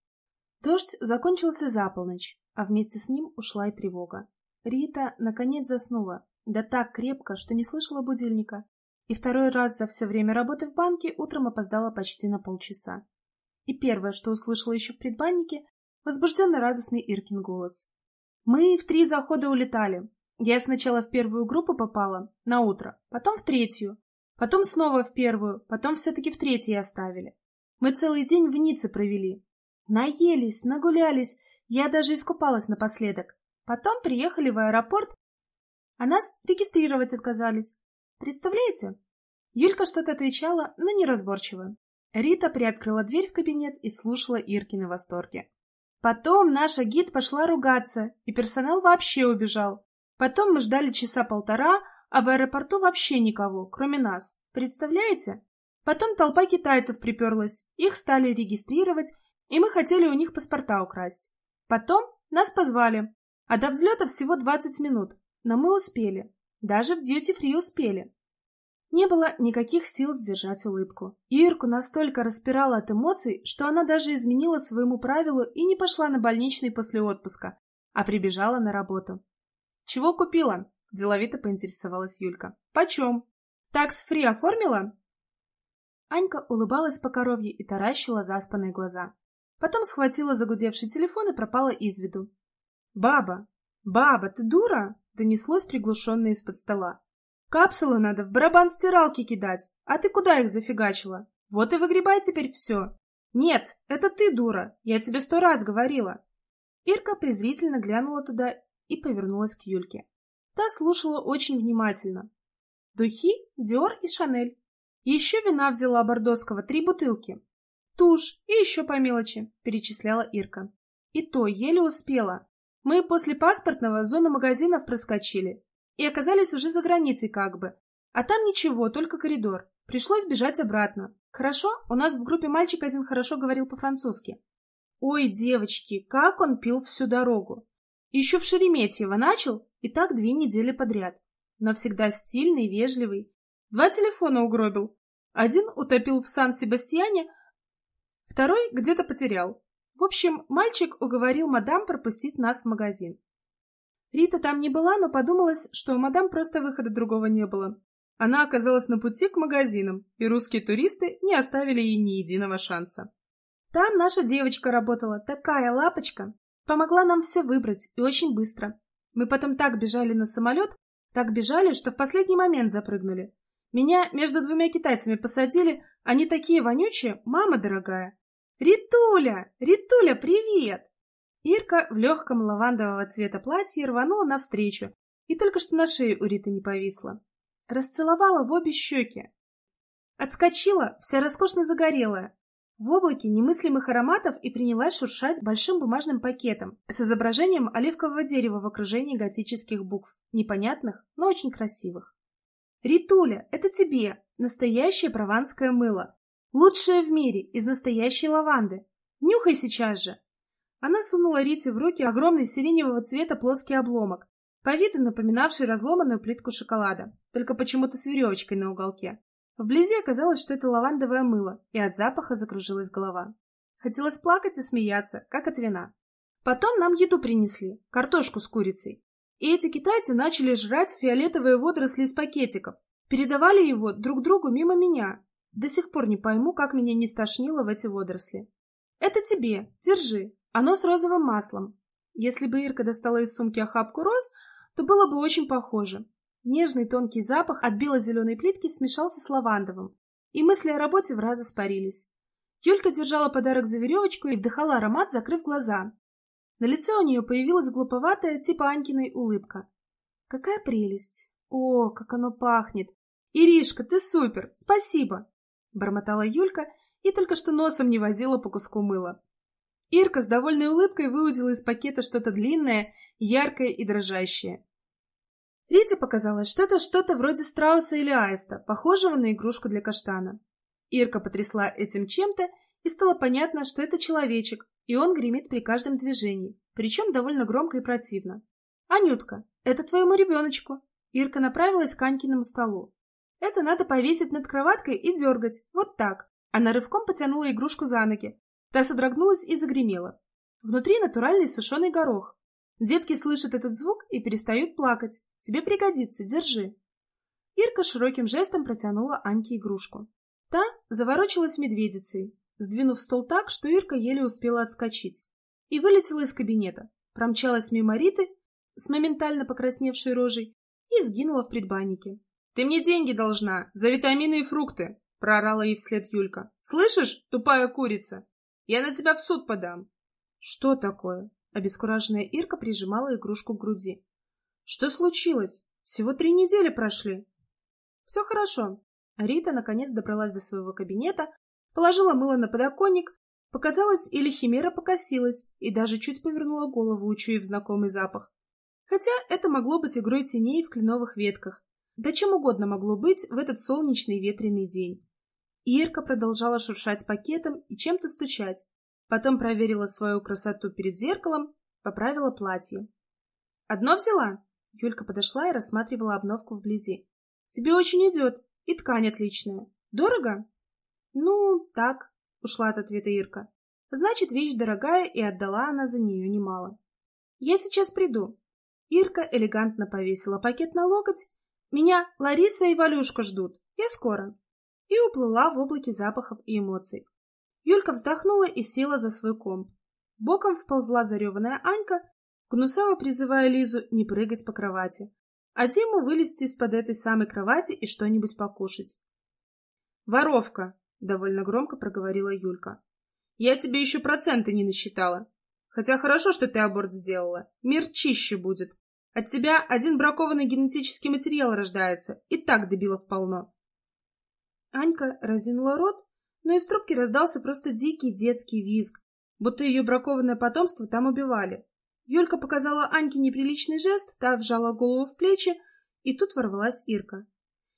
Дождь закончился за полночь, а вместе с ним ушла и тревога. Рита наконец заснула, да так крепко, что не слышала будильника, и второй раз за все время работы в банке утром опоздала почти на полчаса. И первое, что услышала еще в предбаннике, возбужденно радостный Иркин голос. «Мы в 3 захода улетали. Я сначала в первую группу попала, на утро, потом в 3, потом снова в 1, потом все-таки в 3 оставили. Мы целый день в Ницце провели. Наелись, нагулялись, я даже искупалась напоследок. Потом приехали в аэропорт, а нас регистрировать отказались. Представляете?» Юлька что-то отвечала, но неразборчиво. Рита приоткрыла дверь в кабинет и слушала Иркины восторги. Потом наша гид пошла ругаться, и персонал вообще убежал. Потом мы ждали часа 1,5, а в аэропорту вообще никого, кроме нас. Представляете? Потом толпа китайцев приперлась, их стали регистрировать, и мы хотели у них паспорта украсть. Потом нас позвали, а до взлета всего 20 минут, но мы успели, даже в дьюти-фри успели. Не было никаких сил сдержать улыбку. Ирку настолько распирала от эмоций, что она даже изменила своему правилу и не пошла на больничный после отпуска, а прибежала на работу. «Чего купила?» – деловито поинтересовалась Юлька. «Почем? Такс-фри оформила?» Анька улыбалась по коровье и таращила заспанные глаза. Потом схватила загудевший телефон и пропала из виду. «Баба! Баба, ты дура?» – донеслось приглушенное из-под стола. «Капсулы надо в барабан стиралки кидать, а ты куда их зафигачила? Вот и выгребай теперь все!» «Нет, это ты дура, я тебе 100 раз говорила!» Ирка презрительно глянула туда и повернулась к Юльке. Та слушала очень внимательно. Духи, Диор и Шанель. Еще вина взяла бордоского 3 бутылки. Тушь и еще по мелочи, перечисляла Ирка. И то еле успела. Мы после паспортного зону магазинов проскочили и оказались уже за границей как бы. А там ничего, только коридор. Пришлось бежать обратно. Хорошо, у нас в группе мальчик один хорошо говорил по-французски. Ой, девочки, как он пил всю дорогу. Еще в Шереметьево начал, и так 2 недели подряд. Но всегда стильный, вежливый. 2 телефона угробил. Один утопил в Сан-Себастьяне, второй где-то потерял. В общем, мальчик уговорил мадам пропустить нас в магазин. Рита там не была, но подумалось, что у мадам просто выхода другого не было. Она оказалась на пути к магазинам, и русские туристы не оставили ей ни единого шанса. Там наша девочка работала, такая лапочка. Помогла нам все выбрать, и очень быстро. Мы потом так бежали на самолет, так бежали, что в последний момент запрыгнули. Меня между 2 китайцами посадили, они такие вонючие, мама дорогая. «Ритуля! Ритуля, привет!» Ирка в легком лавандового цвета платье рванула навстречу, и только что на шее у Риты не повисла. Расцеловала в обе щеки. Отскочила, вся роскошно загорелая, в облаке немыслимых ароматов и принялась шуршать большим бумажным пакетом с изображением оливкового дерева в окружении готических букв, непонятных, но очень красивых. «Ритуля, это тебе, настоящее прованское мыло, лучшее в мире, из настоящей лаванды. Нюхай сейчас же!» Она сунула Рите в руки огромный сиреневого цвета плоский обломок, по виду напоминавший разломанную плитку шоколада, только почему-то с веревочкой на уголке. Вблизи оказалось, что это лавандовое мыло, и от запаха закружилась голова. Хотелось плакать и смеяться, как от вина. Потом нам еду принесли, картошку с курицей. И эти китайцы начали жрать фиолетовые водоросли из пакетиков. Передавали его друг другу мимо меня. До сих пор не пойму, как меня не стошнило в эти водоросли. «Это тебе, держи, оно с розовым маслом». Если бы Ирка достала из сумки охапку роз, то было бы очень похоже. Нежный тонкий запах от бело-зеленой плитки смешался с лавандовым, и мысли о работе враз испарились. Юлька держала подарок за веревочку и вдыхала аромат, закрыв глаза. На лице у нее появилась глуповатая, типа Анькиной, улыбка. «Какая прелесть! О, как оно пахнет! Иришка, ты супер! Спасибо!» бормотала Юлька и только что носом не возила по куску мыла. Ирка с довольной улыбкой выудила из пакета что-то длинное, яркое и дрожащее. Рите показалось, что это что-то вроде страуса или аиста, похожего на игрушку для каштана. Ирка потрясла этим чем-то, и стало понятно, что это человечек, и он гремит при каждом движении, причем довольно громко и противно. «Анютка, это твоему ребеночку!» Ирка направилась к Анькиному столу. «Это надо повесить над кроваткой и дергать, вот так». Она рывком потянула игрушку за ноги. Та содрогнулась и загремела. Внутри натуральный сушеный горох. Детки слышат этот звук и перестают плакать. Тебе пригодится, держи. Ирка широким жестом протянула Аньке игрушку. Та заворочилась медведицей, сдвинув стол так, что Ирка еле успела отскочить, и вылетела из кабинета, промчалась мимо Риты с моментально покрасневшей рожей и сгинула в предбаннике. «Ты мне деньги должна за витамины и фрукты!» — проорала ей вслед Юлька. «Слышишь, тупая курица? Я на тебя в суд подам!» «Что такое?» — обескураженная Ирка прижимала игрушку к груди. «Что случилось? Всего 3 недели прошли!» «Все хорошо!» Рита наконец добралась до своего кабинета, положила мыло на подоконник, показалось, или химера покосилась и даже чуть повернула голову, учуяв знакомый запах. Хотя это могло быть игрой теней в кленовых ветках, да чем угодно могло быть в этот солнечный ветреный день. Ирка продолжала шуршать пакетом и чем-то стучать, потом проверила свою красоту перед зеркалом, поправила платье. «Одно взяла?» Юлька подошла и рассматривала обновку вблизи. «Тебе очень идет, и ткань отличная. Дорого?» «Ну, так», — ушла от ответа Ирка. «Значит, вещь дорогая, и отдала она за нее немало». «Я сейчас приду». Ирка элегантно повесила пакет на локоть. «Меня Лариса и Валюшка ждут. Я скоро». И уплыла в облаке запахов и эмоций. Юлька вздохнула и села за свой комп. Боком вползла зареванная Анька, гнусаво призывая Лизу не прыгать по кровати, а Диму вылезти из-под этой самой кровати и что-нибудь покушать. «Воровка!» — довольно громко проговорила Юлька. «Я тебе еще проценты не насчитала. Хотя хорошо, что ты аборт сделала. Мир чище будет. От тебя один бракованный генетический материал рождается. И так дебилов полно». Анька разинула рот, но из трубки раздался просто дикий детский визг, будто ее бракованное потомство там убивали. Юлька показала Аньке неприличный жест, та вжала голову в плечи, и тут ворвалась Ирка.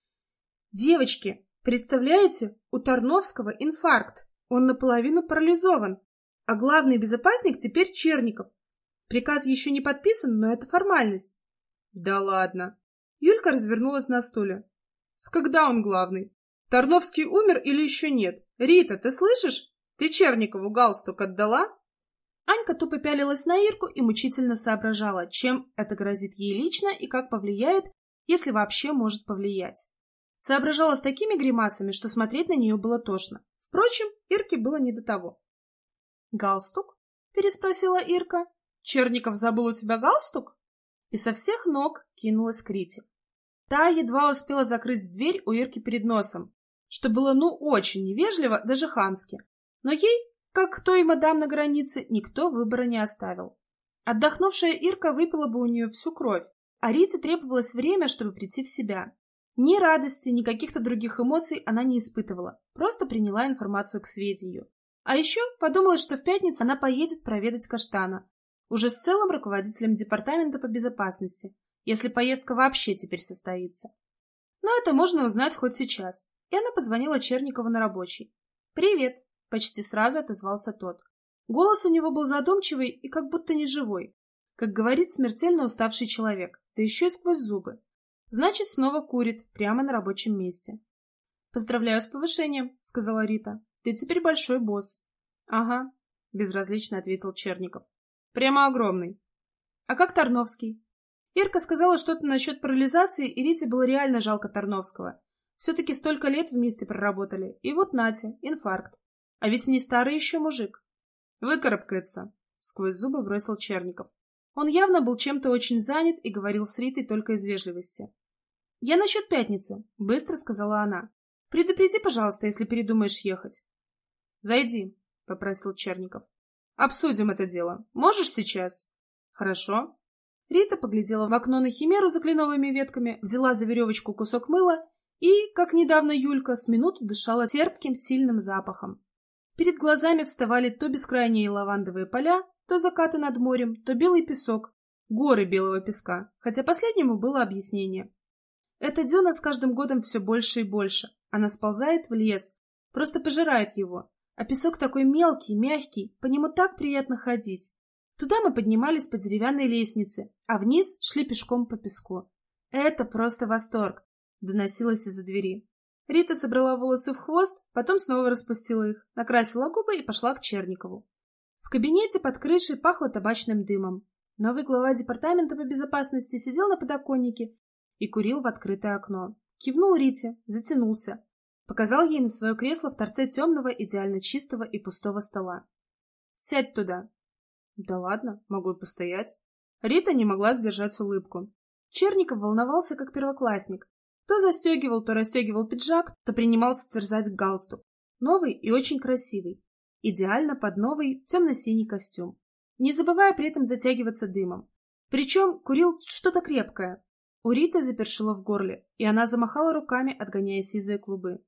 «Девочки, представляете, у Тарновского инфаркт, он наполовину парализован, а главный безопасник теперь Черников. Приказ еще не подписан, но это формальность». «Да ладно!» Юлька развернулась на стуле. «С когда он главный? Тарновский умер или еще нет? Рита, ты слышишь? Ты Черникову галстук отдала?» Анька тупо пялилась на Ирку и мучительно соображала, чем это грозит ей лично и как повлияет, если вообще может повлиять. Соображала с такими гримасами, что смотреть на нее было тошно. Впрочем, Ирке было не до того. «Галстук?» — переспросила Ирка. «Черников забыл у тебя галстук?» И со всех ног кинулась к Рите. Та едва успела закрыть дверь у Ирки перед носом, что было очень невежливо, даже хамски. Но ей, как той мадам на границе, никто выбора не оставил. Отдохнувшая Ирка выпила бы у нее всю кровь, а Рите требовалось время, чтобы прийти в себя. Ни радости, ни каких-то других эмоций она не испытывала, просто приняла информацию к сведению. А еще подумала, что в пятницу она поедет проведать Каштана, уже с целым руководителем департамента по безопасности, если поездка вообще теперь состоится. Но это можно узнать хоть сейчас, и она позвонила Черникову на рабочий. «Привет!» — почти сразу отозвался тот. Голос у него был задумчивый и как будто неживой, как говорит смертельно уставший человек, да еще и сквозь зубы. Значит, снова курит, прямо на рабочем месте. «Поздравляю с повышением», — сказала Рита. «Ты теперь большой босс». «Ага», — безразлично ответил Черников. «Прямо огромный». «А как Тарновский?» Ирка сказала что-то насчет парализации, и Рите было реально жалко Тарновского. Все-таки столько лет вместе проработали, и вот нате, инфаркт. А ведь не старый еще мужик. «Выкарабкается», — сквозь зубы бросил Черников. Он явно был чем-то очень занят и говорил с Ритой только из вежливости. «Я насчет пятницы», — быстро сказала она. «Предупреди, пожалуйста, если передумаешь ехать». «Зайди», — попросил Черников. «Обсудим это дело. Можешь сейчас?» «Хорошо». Рита поглядела в окно на химеру за кленовыми ветками, взяла за веревочку кусок мыла и, как недавно Юлька, с минуту дышала терпким, сильным запахом. Перед глазами вставали то бескрайние лавандовые поля, то закаты над морем, то белый песок, горы белого песка, хотя последнему было объяснение. Эта дюна с каждым годом все больше и больше. Она сползает в лес, просто пожирает его, А песок такой мелкий, мягкий, по нему так приятно ходить. Туда мы поднимались по деревянной лестнице, а вниз шли пешком по песку. Это просто восторг, доносилось из-за двери. Рита собрала волосы в хвост, потом снова распустила их, накрасила губы и пошла к Черникову. В кабинете под крышей пахло табачным дымом. Новый глава департамента по безопасности сидел на подоконнике и курил в открытое окно. Кивнул Рите, затянулся. Показал ей на свое кресло в торце темного, идеально чистого и пустого стола. «Сядь туда». «Да ладно, могу и постоять». Рита не могла сдержать улыбку. Черников волновался, как первоклассник. То застегивал, то расстегивал пиджак, то принимался терзать галстук. Новый и очень красивый. Идеально под новый темно-синий костюм. Не забывая при этом затягиваться дымом. Причем курил что-то крепкое. У Риты запершило в горле, и она замахала руками, отгоняя сизые клубы.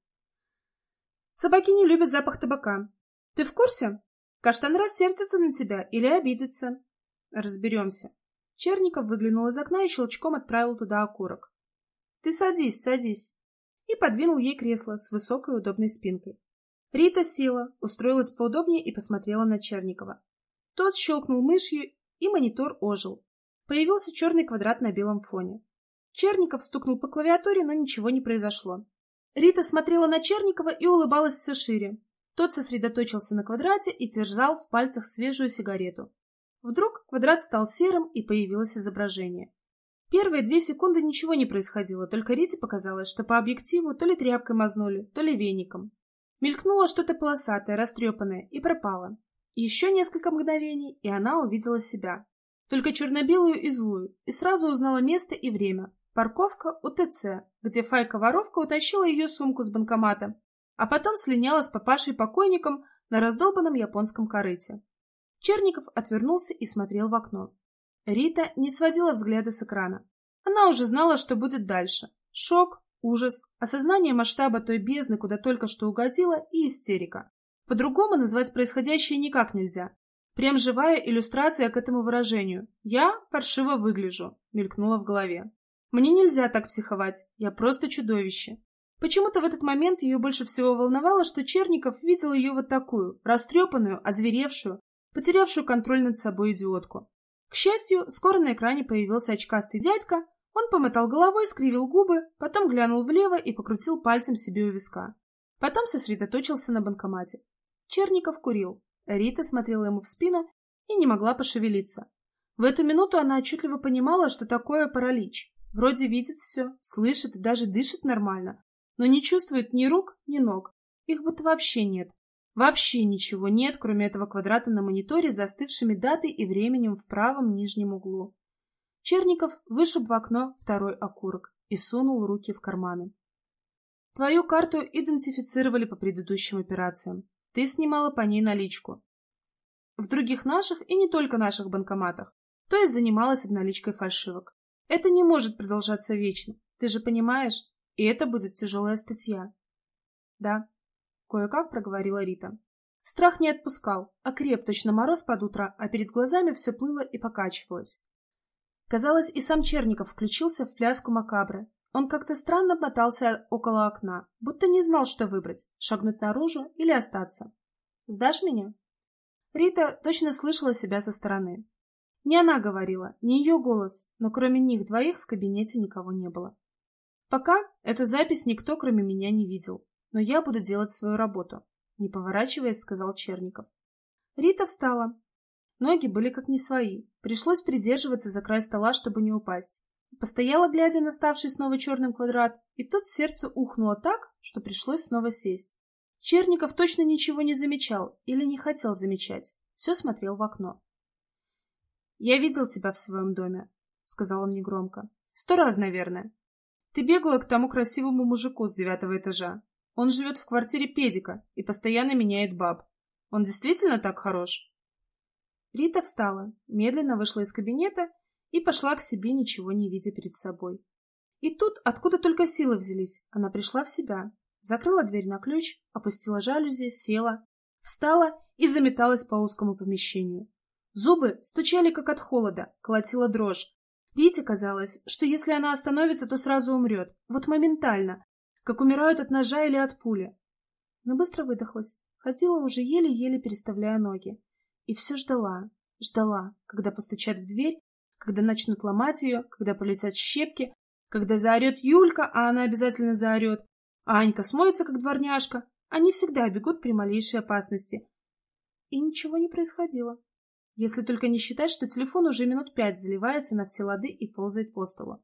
«Собаки не любят запах табака. Ты в курсе? Каштан рассердится на тебя или обидится». «Разберемся». Черников выглянул из окна и щелчком отправил туда окурок. «Ты садись, садись». И подвинул ей кресло с высокой удобной спинкой. Рита села, устроилась поудобнее и посмотрела на Черникова. Тот щелкнул мышью, и монитор ожил. Появился черный квадрат на белом фоне. Черников стукнул по клавиатуре, но ничего не произошло. Рита смотрела на Черникова и улыбалась все шире. Тот сосредоточился на квадрате и держал в пальцах свежую сигарету. Вдруг квадрат стал серым, и появилось изображение. Первые 2 секунды ничего не происходило, только Рите показалось, что по объективу то ли тряпкой мазнули, то ли веником. Мелькнуло что-то полосатое, растрепанное, и пропало. Еще несколько мгновений, и она увидела себя. Только черно-белую и злую, и сразу узнала место и время. Парковка УТЦ, где Файка-воровка утащила ее сумку с банкомата, а потом слиняла с папашей-покойником на раздолбанном японском корыте. Черников отвернулся и смотрел в окно. Рита не сводила взгляда с экрана. Она уже знала, что будет дальше. Шок, ужас, осознание масштаба той бездны, куда только что угодила, и истерика. По-другому назвать происходящее никак нельзя. Прям живая иллюстрация к этому выражению. «Я паршиво выгляжу», мелькнула в голове. «Мне нельзя так психовать, я просто чудовище». Почему-то в этот момент ее больше всего волновало, что Черников видел ее вот такую, растрепанную, озверевшую, потерявшую контроль над собой идиотку. К счастью, скоро на экране появился очкастый дядька, он помотал головой, скривил губы, потом глянул влево и покрутил пальцем себе у виска. Потом сосредоточился на банкомате. Черников курил. Рита смотрела ему в спину и не могла пошевелиться. В эту минуту она отчетливо понимала, что такое паралич. Вроде видит все, слышит и даже дышит нормально, но не чувствует ни рук, ни ног. Их будто вообще нет. Вообще ничего нет, кроме этого квадрата на мониторе с застывшими датой и временем в правом нижнем углу. Черников вышиб в окно второй окурок и сунул руки в карманы. «Твою карту идентифицировали по предыдущим операциям. Ты снимала по ней наличку. В других наших и не только наших банкоматах, то есть занималась обналичкой фальшивок. Это не может продолжаться вечно, ты же понимаешь, и это будет тяжелая статья». «Да», — кое-как проговорила Рита. Страх не отпускал, окреп точно мороз под утро, а перед глазами все плыло и покачивалось. Казалось, и сам Черников включился в пляску макабры. Он как-то странно мотался около окна, будто не знал, что выбрать, шагнуть наружу или остаться. «Сдашь меня?» Рита точно слышала себя со стороны. Не она говорила, не ее голос, но кроме них двоих в кабинете никого не было. «Пока эту запись никто, кроме меня, не видел, но я буду делать свою работу», — не поворачиваясь, сказал Черников. Рита встала. Ноги были как не свои, пришлось придерживаться за край стола, чтобы не упасть. Постояла, глядя на ставший снова черным квадрат, и тут сердце ухнуло так, что пришлось снова сесть. Черников точно ничего не замечал или не хотел замечать, все смотрел в окно. «Я видел тебя в своем доме», — сказал он негромко. 100 раз, наверное. Ты бегала к тому красивому мужику с 9-го этажа. Он живет в квартире педика и постоянно меняет баб. Он действительно так хорош?» Рита встала, медленно вышла из кабинета и пошла к себе, ничего не видя перед собой. И тут, откуда только силы взялись, она пришла в себя, закрыла дверь на ключ, опустила жалюзи, села, встала и заметалась по узкому помещению. Зубы стучали, как от холода, колотила дрожь. Рите казалось, что если она остановится, то сразу умрет, вот моментально, как умирают от ножа или от пули. Но быстро выдохлась. ходила уже еле-еле переставляя ноги. И все ждала, когда постучат в дверь, когда начнут ломать ее, когда полетят щепки, когда заорет Юлька, а она обязательно заорет, а Анька смоется, как дворняжка. Они всегда бегут при малейшей опасности. И ничего не происходило. Если только не считать, что телефон уже минут 5 заливается на все лады и ползает по столу.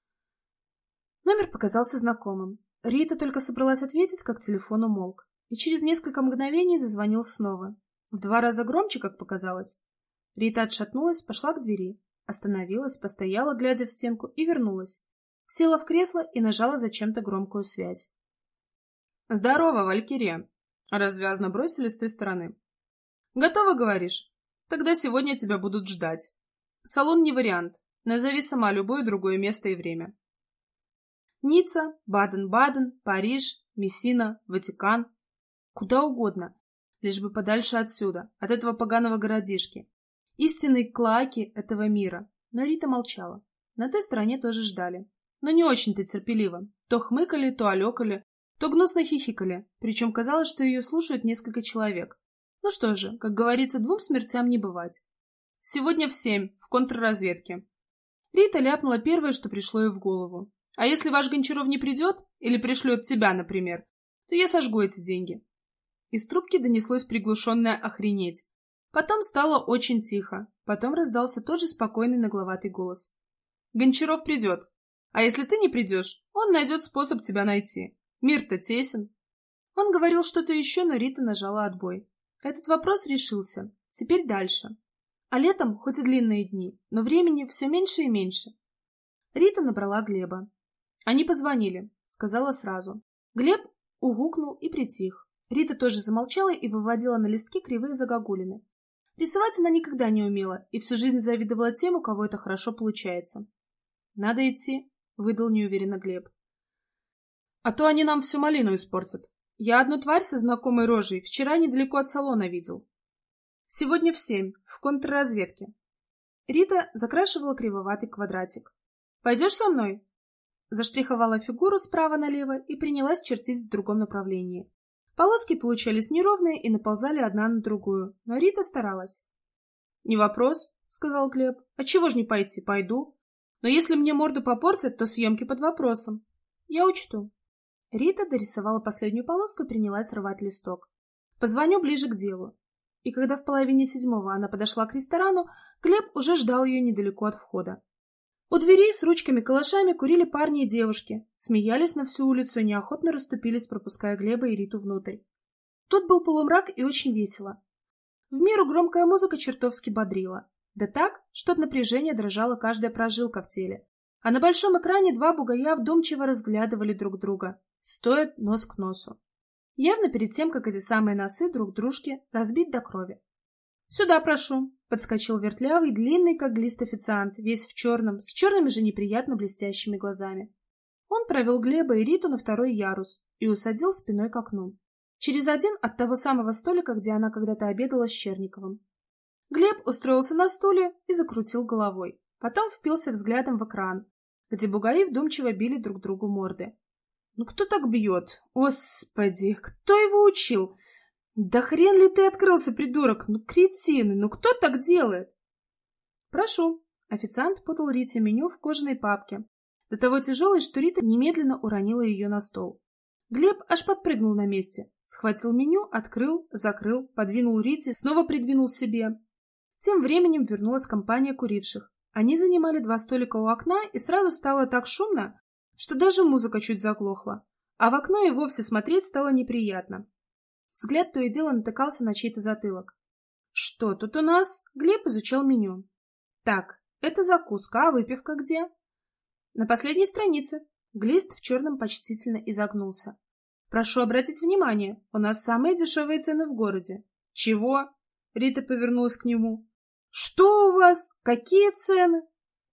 Номер показался знакомым. Рита только собралась ответить, как телефон умолк. И через несколько мгновений зазвонил снова. В 2 раза громче, как показалось. Рита отшатнулась, пошла к двери. Остановилась, постояла, глядя в стенку, и вернулась. Села в кресло и нажала зачем-то громкую связь. «Здорово, Валькирия!» Развязно бросили с той стороны. «Готова, говоришь? Тогда сегодня тебя будут ждать. Салон не вариант. Назови сама любое другое место и время». Ницца, Баден-Баден, Париж, Мессина, Ватикан. Куда угодно, лишь бы подальше отсюда, от этого поганого городишки. Истинной клоаки этого мира. Но Рита молчала. На той стороне тоже ждали. Но не очень-то терпеливо. То хмыкали, то олекали, то гнусно хихикали. Причем казалось, что ее слушают несколько человек. Ну что же, как говорится, 2 смертям не бывать. Сегодня в 7, в контрразведке. Рита ляпнула первое, что пришло ей в голову. А если ваш Гончаров не придет, или пришлет тебя, например, то я сожгу эти деньги. Из трубки донеслось приглушенное охренеть. Потом стало очень тихо. Потом раздался тот же спокойный нагловатый голос. Гончаров придет. А если ты не придешь, он найдет способ тебя найти. Мир-то тесен. Он говорил что-то еще, но Рита нажала отбой. Этот вопрос решился. Теперь дальше. А летом хоть и длинные дни, но времени все меньше и меньше. Рита набрала Глеба. Они позвонили, сказала сразу. Глеб угукнул и притих. Рита тоже замолчала и выводила на листке кривые загогулины. Рисовать она никогда не умела и всю жизнь завидовала тем, у кого это хорошо получается. «Надо идти», — выдал неуверенно Глеб. «А то они нам всю малину испортят. Я одну тварь со знакомой рожей вчера недалеко от салона видел. Сегодня в 7, в контрразведке». Рита закрашивала кривоватый квадратик. «Пойдешь со мной?» Заштриховала фигуру справа налево и принялась чертить в другом направлении. Полоски получались неровные и наползали одна на другую, но Рита старалась. «Не вопрос», — сказал Глеб. «А чего ж не пойти? Пойду. Но если мне морду попортят, то съемки под вопросом». «Я учту». Рита дорисовала последнюю полоску и принялась рвать листок. «Позвоню ближе к делу». И когда в 6:30 она подошла к ресторану, Глеб уже ждал ее недалеко от входа. У дверей с ручками-калашами курили парни и девушки, смеялись на всю улицу и неохотно расступились, пропуская Глеба и Риту внутрь. Тут был полумрак и очень весело. В меру громкая музыка чертовски бодрила. Да так, что от напряжения дрожала каждая прожилка в теле. А на большом экране 2 бугая вдумчиво разглядывали друг друга, стоя нос к носу. Явно перед тем, как эти самые носы друг дружке разбить до крови. «Сюда прошу», — подскочил вертлявый, длинный, как глист официант, весь в черном, с черными же неприятно блестящими глазами. Он провел Глеба и Риту на 2-й ярус и усадил спиной к окну. Через один от того самого столика, где она когда-то обедала с Черниковым. Глеб устроился на стуле и закрутил головой. Потом впился взглядом в экран, где бугаи вдумчиво били друг другу морды. «Ну кто так бьет? Господи, кто его учил? Да хрен ли ты открылся, придурок? Ну, кретины, ну кто так делает?» «Прошу». Официант подал Рите меню в кожаной папке, до того тяжелой, что Рита немедленно уронила ее на стол. Глеб аж подпрыгнул на месте, схватил меню, открыл, закрыл, подвинул Рите, снова придвинул себе. Тем временем вернулась компания куривших. Они занимали 2 столика у окна, и сразу стало так шумно, что даже музыка чуть заглохла, а в окно и вовсе смотреть стало неприятно. Взгляд то и дело натыкался на чей-то затылок. «Что тут у нас?» Глеб изучал меню. «Так, это закуска, а выпивка где?» «На последней странице». Глист в черном почтительно изогнулся. «Прошу обратить внимание, у нас самые дешевые цены в городе». «Чего?» Рита повернулась к нему. «Что у вас? Какие цены?»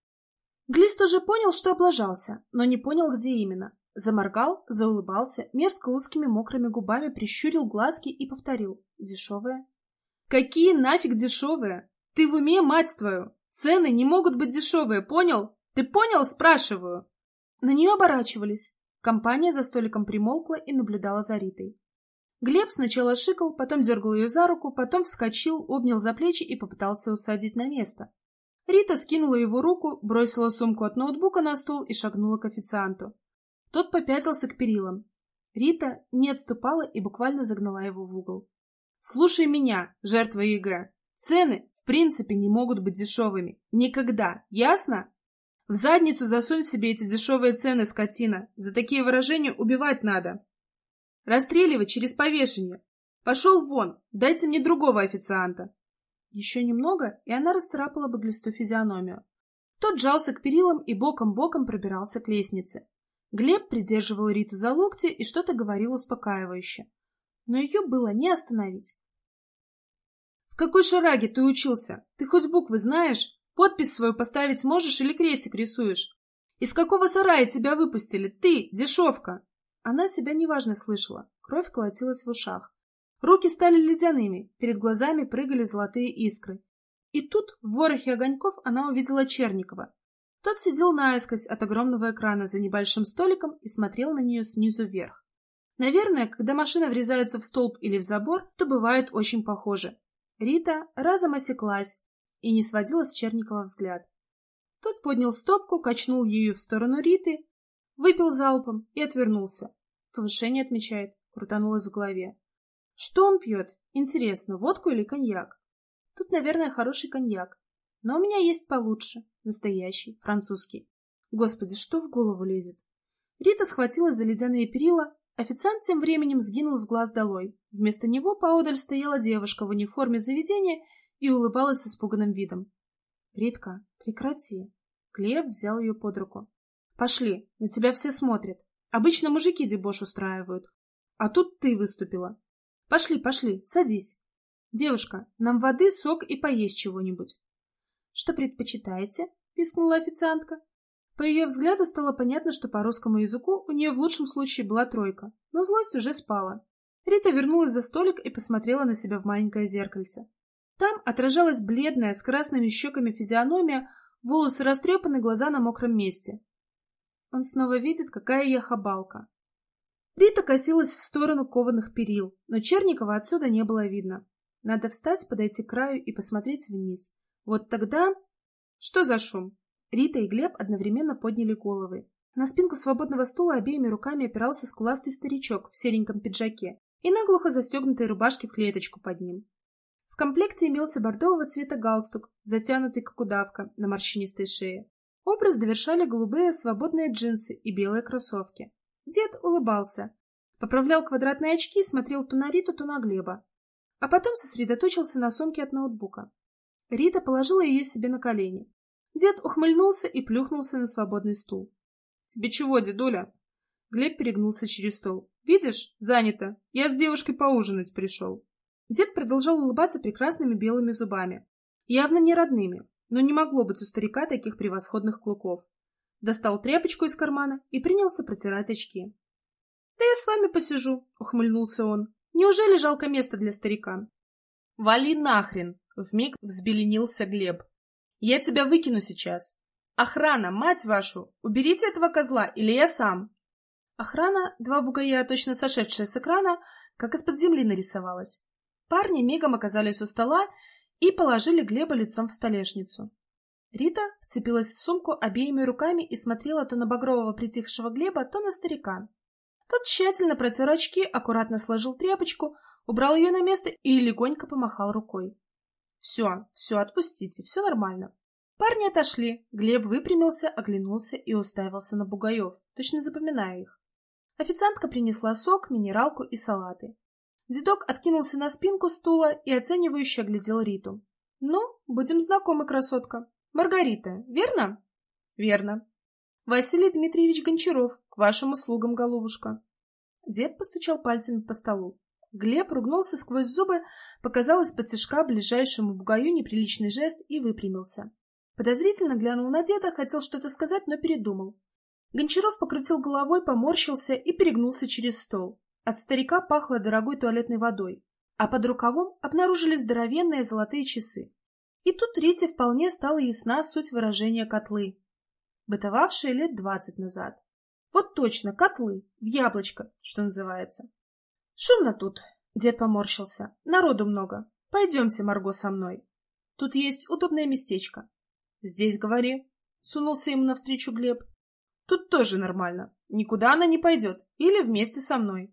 Глист уже понял, что облажался, но не понял, где именно. Заморгал, заулыбался, мерзко узкими мокрыми губами прищурил глазки и повторил. «Дешевые?» «Какие нафиг дешевые? Ты в уме, мать твою? Цены не могут быть дешевые, понял? Ты понял, спрашиваю?» На нее оборачивались. Компания за столиком примолкла и наблюдала за Ритой. Глеб сначала шикал, потом дергал ее за руку, потом вскочил, обнял за плечи и попытался усадить на место. Рита скинула его руку, бросила сумку от ноутбука на стол и шагнула к официанту. Тот попятился к перилам. Рита не отступала и буквально загнала его в угол. «Слушай меня, жертва ЕГЭ. Цены, в принципе, не могут быть дешевыми. Никогда. Ясно? В задницу засунь себе эти дешевые цены, скотина. За такие выражения убивать надо. Расстреливай через повешение. Пошел вон, дайте мне другого официанта». Еще немного, и она расцарапала бы глисту физиономию. Тот жался к перилам и боком-боком пробирался к лестнице. Глеб придерживал Риту за локти и что-то говорил успокаивающе. Но ее было не остановить. «В какой шараге ты учился? Ты хоть буквы знаешь? Подпись свою поставить можешь или крестик рисуешь? Из какого сарая тебя выпустили? Ты, дешевка!» Она себя неважно слышала. Кровь колотилась в ушах. Руки стали ледяными, перед глазами прыгали золотые искры. И тут, в ворохе огоньков, она увидела Черникова. Тот сидел наискось от огромного экрана за небольшим столиком и смотрел на нее снизу вверх. Наверное, когда машина врезается в столб или в забор, то бывает очень похоже. Рита разом осеклась и не сводила с Черникова взгляд. Тот поднял стопку, качнул ею в сторону Риты, выпил залпом и отвернулся. Повышение отмечает, крутанулось в голове. Что он пьет? Интересно, водку или коньяк? Тут, наверное, хороший коньяк. Но у меня есть получше. Настоящий, французский. Господи, что в голову лезет? Рита схватилась за ледяные перила. Официант тем временем сгинул с глаз долой. Вместо него поодаль стояла девушка в униформе заведения и улыбалась с испуганным видом. «Ритка, прекрати!» Глеб взял ее под руку. «Пошли, на тебя все смотрят. Обычно мужики дебош устраивают. А тут ты выступила. Пошли, пошли, садись. Девушка, нам воды, сок и поесть чего-нибудь». «Что предпочитаете?» — пискнула официантка. По ее взгляду стало понятно, что по русскому языку у нее в лучшем случае была тройка, но злость уже спала. Рита вернулась за столик и посмотрела на себя в маленькое зеркальце. Там отражалась бледная, с красными щеками физиономия, волосы растрепаны, глаза на мокром месте. Он снова видит, какая я хабалка. Рита косилась в сторону кованых перил, но Черникова отсюда не было видно. Надо встать, подойти к краю и посмотреть вниз. Вот тогда... Что за шум? Рита и Глеб одновременно подняли головы. На спинку свободного стула обеими руками опирался скуластый старичок в сереньком пиджаке и наглухо застегнутой рубашке в клеточку под ним. В комплекте имелся бордового цвета галстук, затянутый как удавка на морщинистой шее. Образ довершали голубые свободные джинсы и белые кроссовки. Дед улыбался, поправлял квадратные очки и смотрел то на Риту, то на Глеба. А потом сосредоточился на сумке от ноутбука. Рита положила ее себе на колени. Дед ухмыльнулся и плюхнулся на свободный стул. «Тебе чего, дедуля?» Глеб перегнулся через стол. «Видишь, занято. Я с девушкой поужинать пришел». Дед продолжал улыбаться прекрасными белыми зубами. Явно не родными, но не могло быть у старика таких превосходных клыков. Достал тряпочку из кармана и принялся протирать очки. «Да я с вами посижу», — ухмыльнулся он. «Неужели жалко места для старика?» «Вали нахрен!» — вмиг взбеленился Глеб. «Я тебя выкину сейчас. Охрана, мать вашу! Уберите этого козла, или я сам!» Охрана, два бугая, точно сошедшая с экрана, как из-под земли нарисовалась. Парни мигом оказались у стола и положили Глеба лицом в столешницу. Рита вцепилась в сумку обеими руками и смотрела то на багрового притихшего Глеба, то на старика. Тот тщательно протер очки, аккуратно сложил тряпочку, убрал ее на место и легонько помахал рукой. «Все, отпустите, все нормально». Парни отошли. Глеб выпрямился, оглянулся и уставился на бугаев, точно запоминая их. Официантка принесла сок, минералку и салаты. Дедок откинулся на спинку стула и оценивающе оглядел Риту. «Ну, будем знакомы, красотка. Маргарита, верно?» «Верно». «Василий Дмитриевич Гончаров, к вашим услугам, голубушка». Дед постучал пальцами по столу. Глеб ругнулся сквозь зубы, показал из-под ближайшему бугаю неприличный жест и выпрямился. Подозрительно глянул на деда, хотел что-то сказать, но передумал. Гончаров покрутил головой, поморщился и перегнулся через стол. От старика пахло дорогой туалетной водой, а под рукавом обнаружились здоровенные золотые часы. И тут Рите вполне стала ясна суть выражения «котлы», бытовавшие лет 20 назад. Вот точно, котлы, в яблочко, что называется. Шумно тут. Дед поморщился. Народу много. Пойдемте, Марго, со мной. Тут есть удобное местечко. Здесь говори. Сунулся ему навстречу Глеб. Тут тоже нормально. Никуда она не пойдет. Или вместе со мной.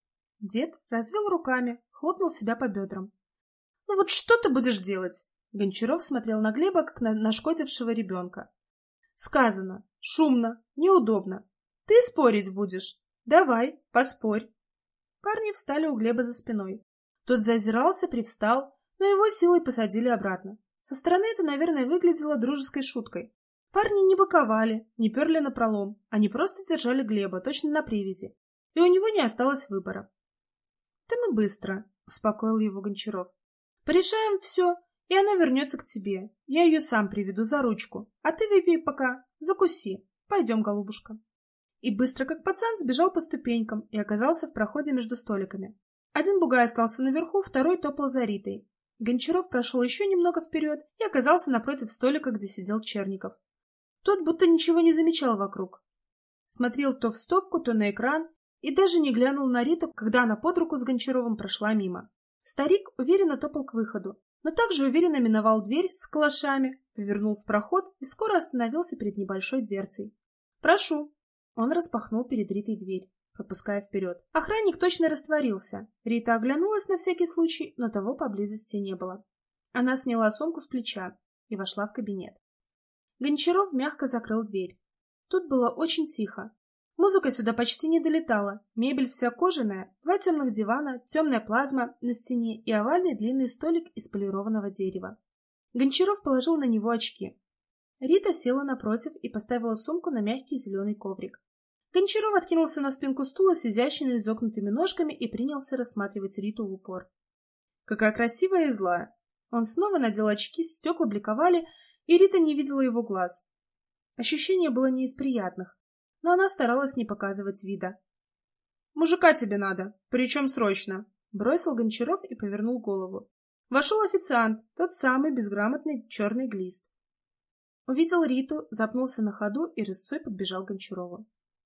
Дед развел руками, хлопнул себя по бедрам. Ну вот что ты будешь делать? Гончаров смотрел на Глеба, как на нашкодившего ребенка. Сказано. Шумно. Неудобно. Ты спорить будешь? Давай, поспорь. Парни встали у Глеба за спиной. Тот зазирался, привстал, но его силой посадили обратно. Со стороны это, наверное, выглядело дружеской шуткой. Парни не быковали, не перли напролом, они просто держали Глеба, точно на привязи, и у него не осталось выбора. — Да мы быстро, — успокоил его Гончаров. — Порешаем все, и она вернется к тебе. Я ее сам приведу за ручку, а ты выпей пока, закуси. Пойдем, голубушка. И быстро, как пацан, сбежал по ступенькам и оказался в проходе между столиками. Один бугай остался наверху, второй топал за Ритой. Гончаров прошел еще немного вперед и оказался напротив столика, где сидел Черников. Тот будто ничего не замечал вокруг. Смотрел то в стопку, то на экран и даже не глянул на Риту, когда она под руку с Гончаровым прошла мимо. Старик уверенно топал к выходу, но также уверенно миновал дверь с калашами, повернул в проход и скоро остановился перед небольшой дверцей. «Прошу». Он распахнул перед Ритой дверь, пропуская вперед. Охранник точно растворился. Рита оглянулась на всякий случай, но того поблизости не было. Она сняла сумку с плеча и вошла в кабинет. Гончаров мягко закрыл дверь. Тут было очень тихо. Музыка сюда почти не долетала, мебель вся кожаная, 2 темных дивана, темная плазма на стене и овальный длинный столик из полированного дерева. Гончаров положил на него очки. Рита села напротив и поставила сумку на мягкий зеленый коврик. Гончаров откинулся на спинку стула с изящными изогнутыми ножками и принялся рассматривать Риту в упор. Какая красивая и злая! Он снова надел очки, стекла бликовали, и Рита не видела его глаз. Ощущение было не из приятных, но она старалась не показывать вида. «Мужика тебе надо, причем срочно!» — бросил Гончаров и повернул голову. Вошел официант, тот самый безграмотный черный глист. Увидел Риту, запнулся на ходу и рысцой подбежал к Гончарову.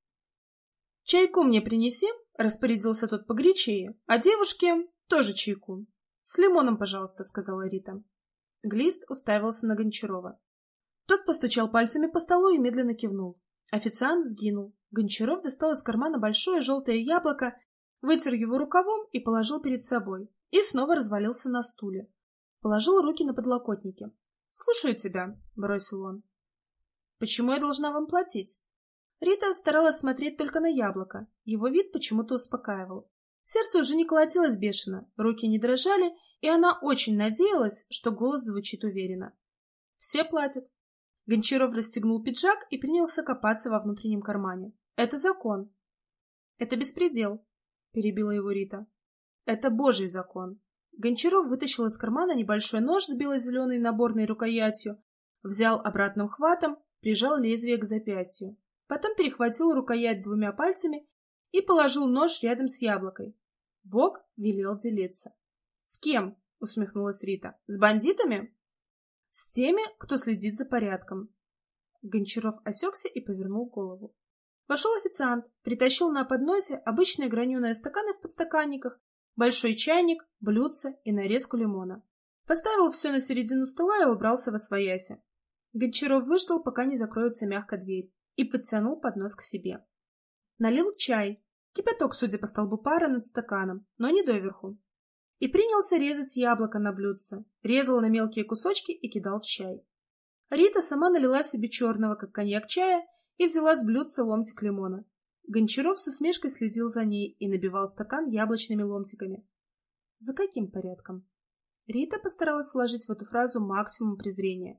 «Чайку мне принеси», — распорядился тот погорячее, — «а девушке тоже чайку». «С лимоном, пожалуйста», — сказала Рита. Глист уставился на Гончарова. Тот постучал пальцами по столу и медленно кивнул. Официант сгинул. Гончаров достал из кармана большое желтое яблоко, вытер его рукавом и положил перед собой. И снова развалился на стуле. Положил руки на подлокотники. «Слушаю тебя», — бросил он. «Почему я должна вам платить?» Рита старалась смотреть только на яблоко. Его вид почему-то успокаивал. Сердце уже не колотилось бешено, руки не дрожали, и она очень надеялась, что голос звучит уверенно. «Все платят». Гончаров расстегнул пиджак и принялся копаться во внутреннем кармане. «Это закон». «Это беспредел», — перебила его Рита. «Это Божий закон». Гончаров вытащил из кармана небольшой нож с бело-зеленой наборной рукоятью, взял обратным хватом, прижал лезвие к запястью. Потом перехватил рукоять 2 пальцами и положил нож рядом с яблокой. Бог велел делиться. «С кем?» — усмехнулась Рита. «С бандитами?» «С теми, кто следит за порядком». Гончаров осекся и повернул голову. Вошел официант, притащил на подносе обычные граненые стаканы в подстаканниках, большой чайник, блюдце и нарезку лимона. Поставил все на середину стола и убрался восвояси. Гончаров выждал, пока не закроется мягко дверь, и подтянул поднос к себе. Налил чай, кипяток, судя по столбу пара над стаканом, но не доверху. И принялся резать яблоко на блюдце, резал на мелкие кусочки и кидал в чай. Рита сама налила себе черного, как коньяк, чая и взяла с блюдца ломтик лимона. Гончаров с усмешкой следил за ней и набивал стакан яблочными ломтиками. За каким порядком? Рита постаралась вложить в эту фразу максимум презрения.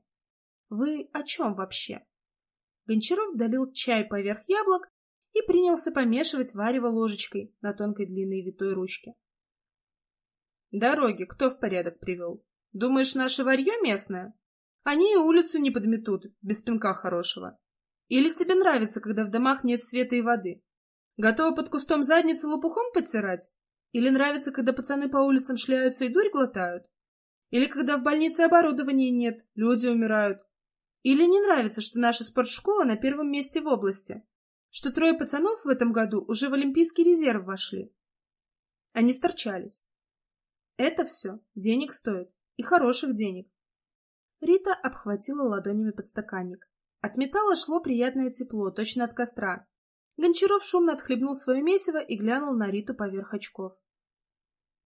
«Вы о чем вообще?» Гончаров долил чай поверх яблок и принялся помешивать варево ложечкой на тонкой длинной витой ручке. «Дороги кто в порядок привел? Думаешь, наше варье местное? Они и улицу не подметут, без пинка хорошего. Или тебе нравится, когда в домах нет света и воды? Готова под кустом задницу лопухом подтирать? Или нравится, когда пацаны по улицам шляются и дурь глотают? Или когда в больнице оборудования нет, люди умирают? Или не нравится, что наша спортшкола на 1-м месте в области? Что 3 пацанов в этом году уже в Олимпийский резерв вошли?» Они сторчались. Это все денег стоит. И хороших денег. Рита обхватила ладонями подстаканник. От металла шло приятное тепло, точно от костра. Гончаров шумно отхлебнул свое месиво и глянул на Риту поверх очков.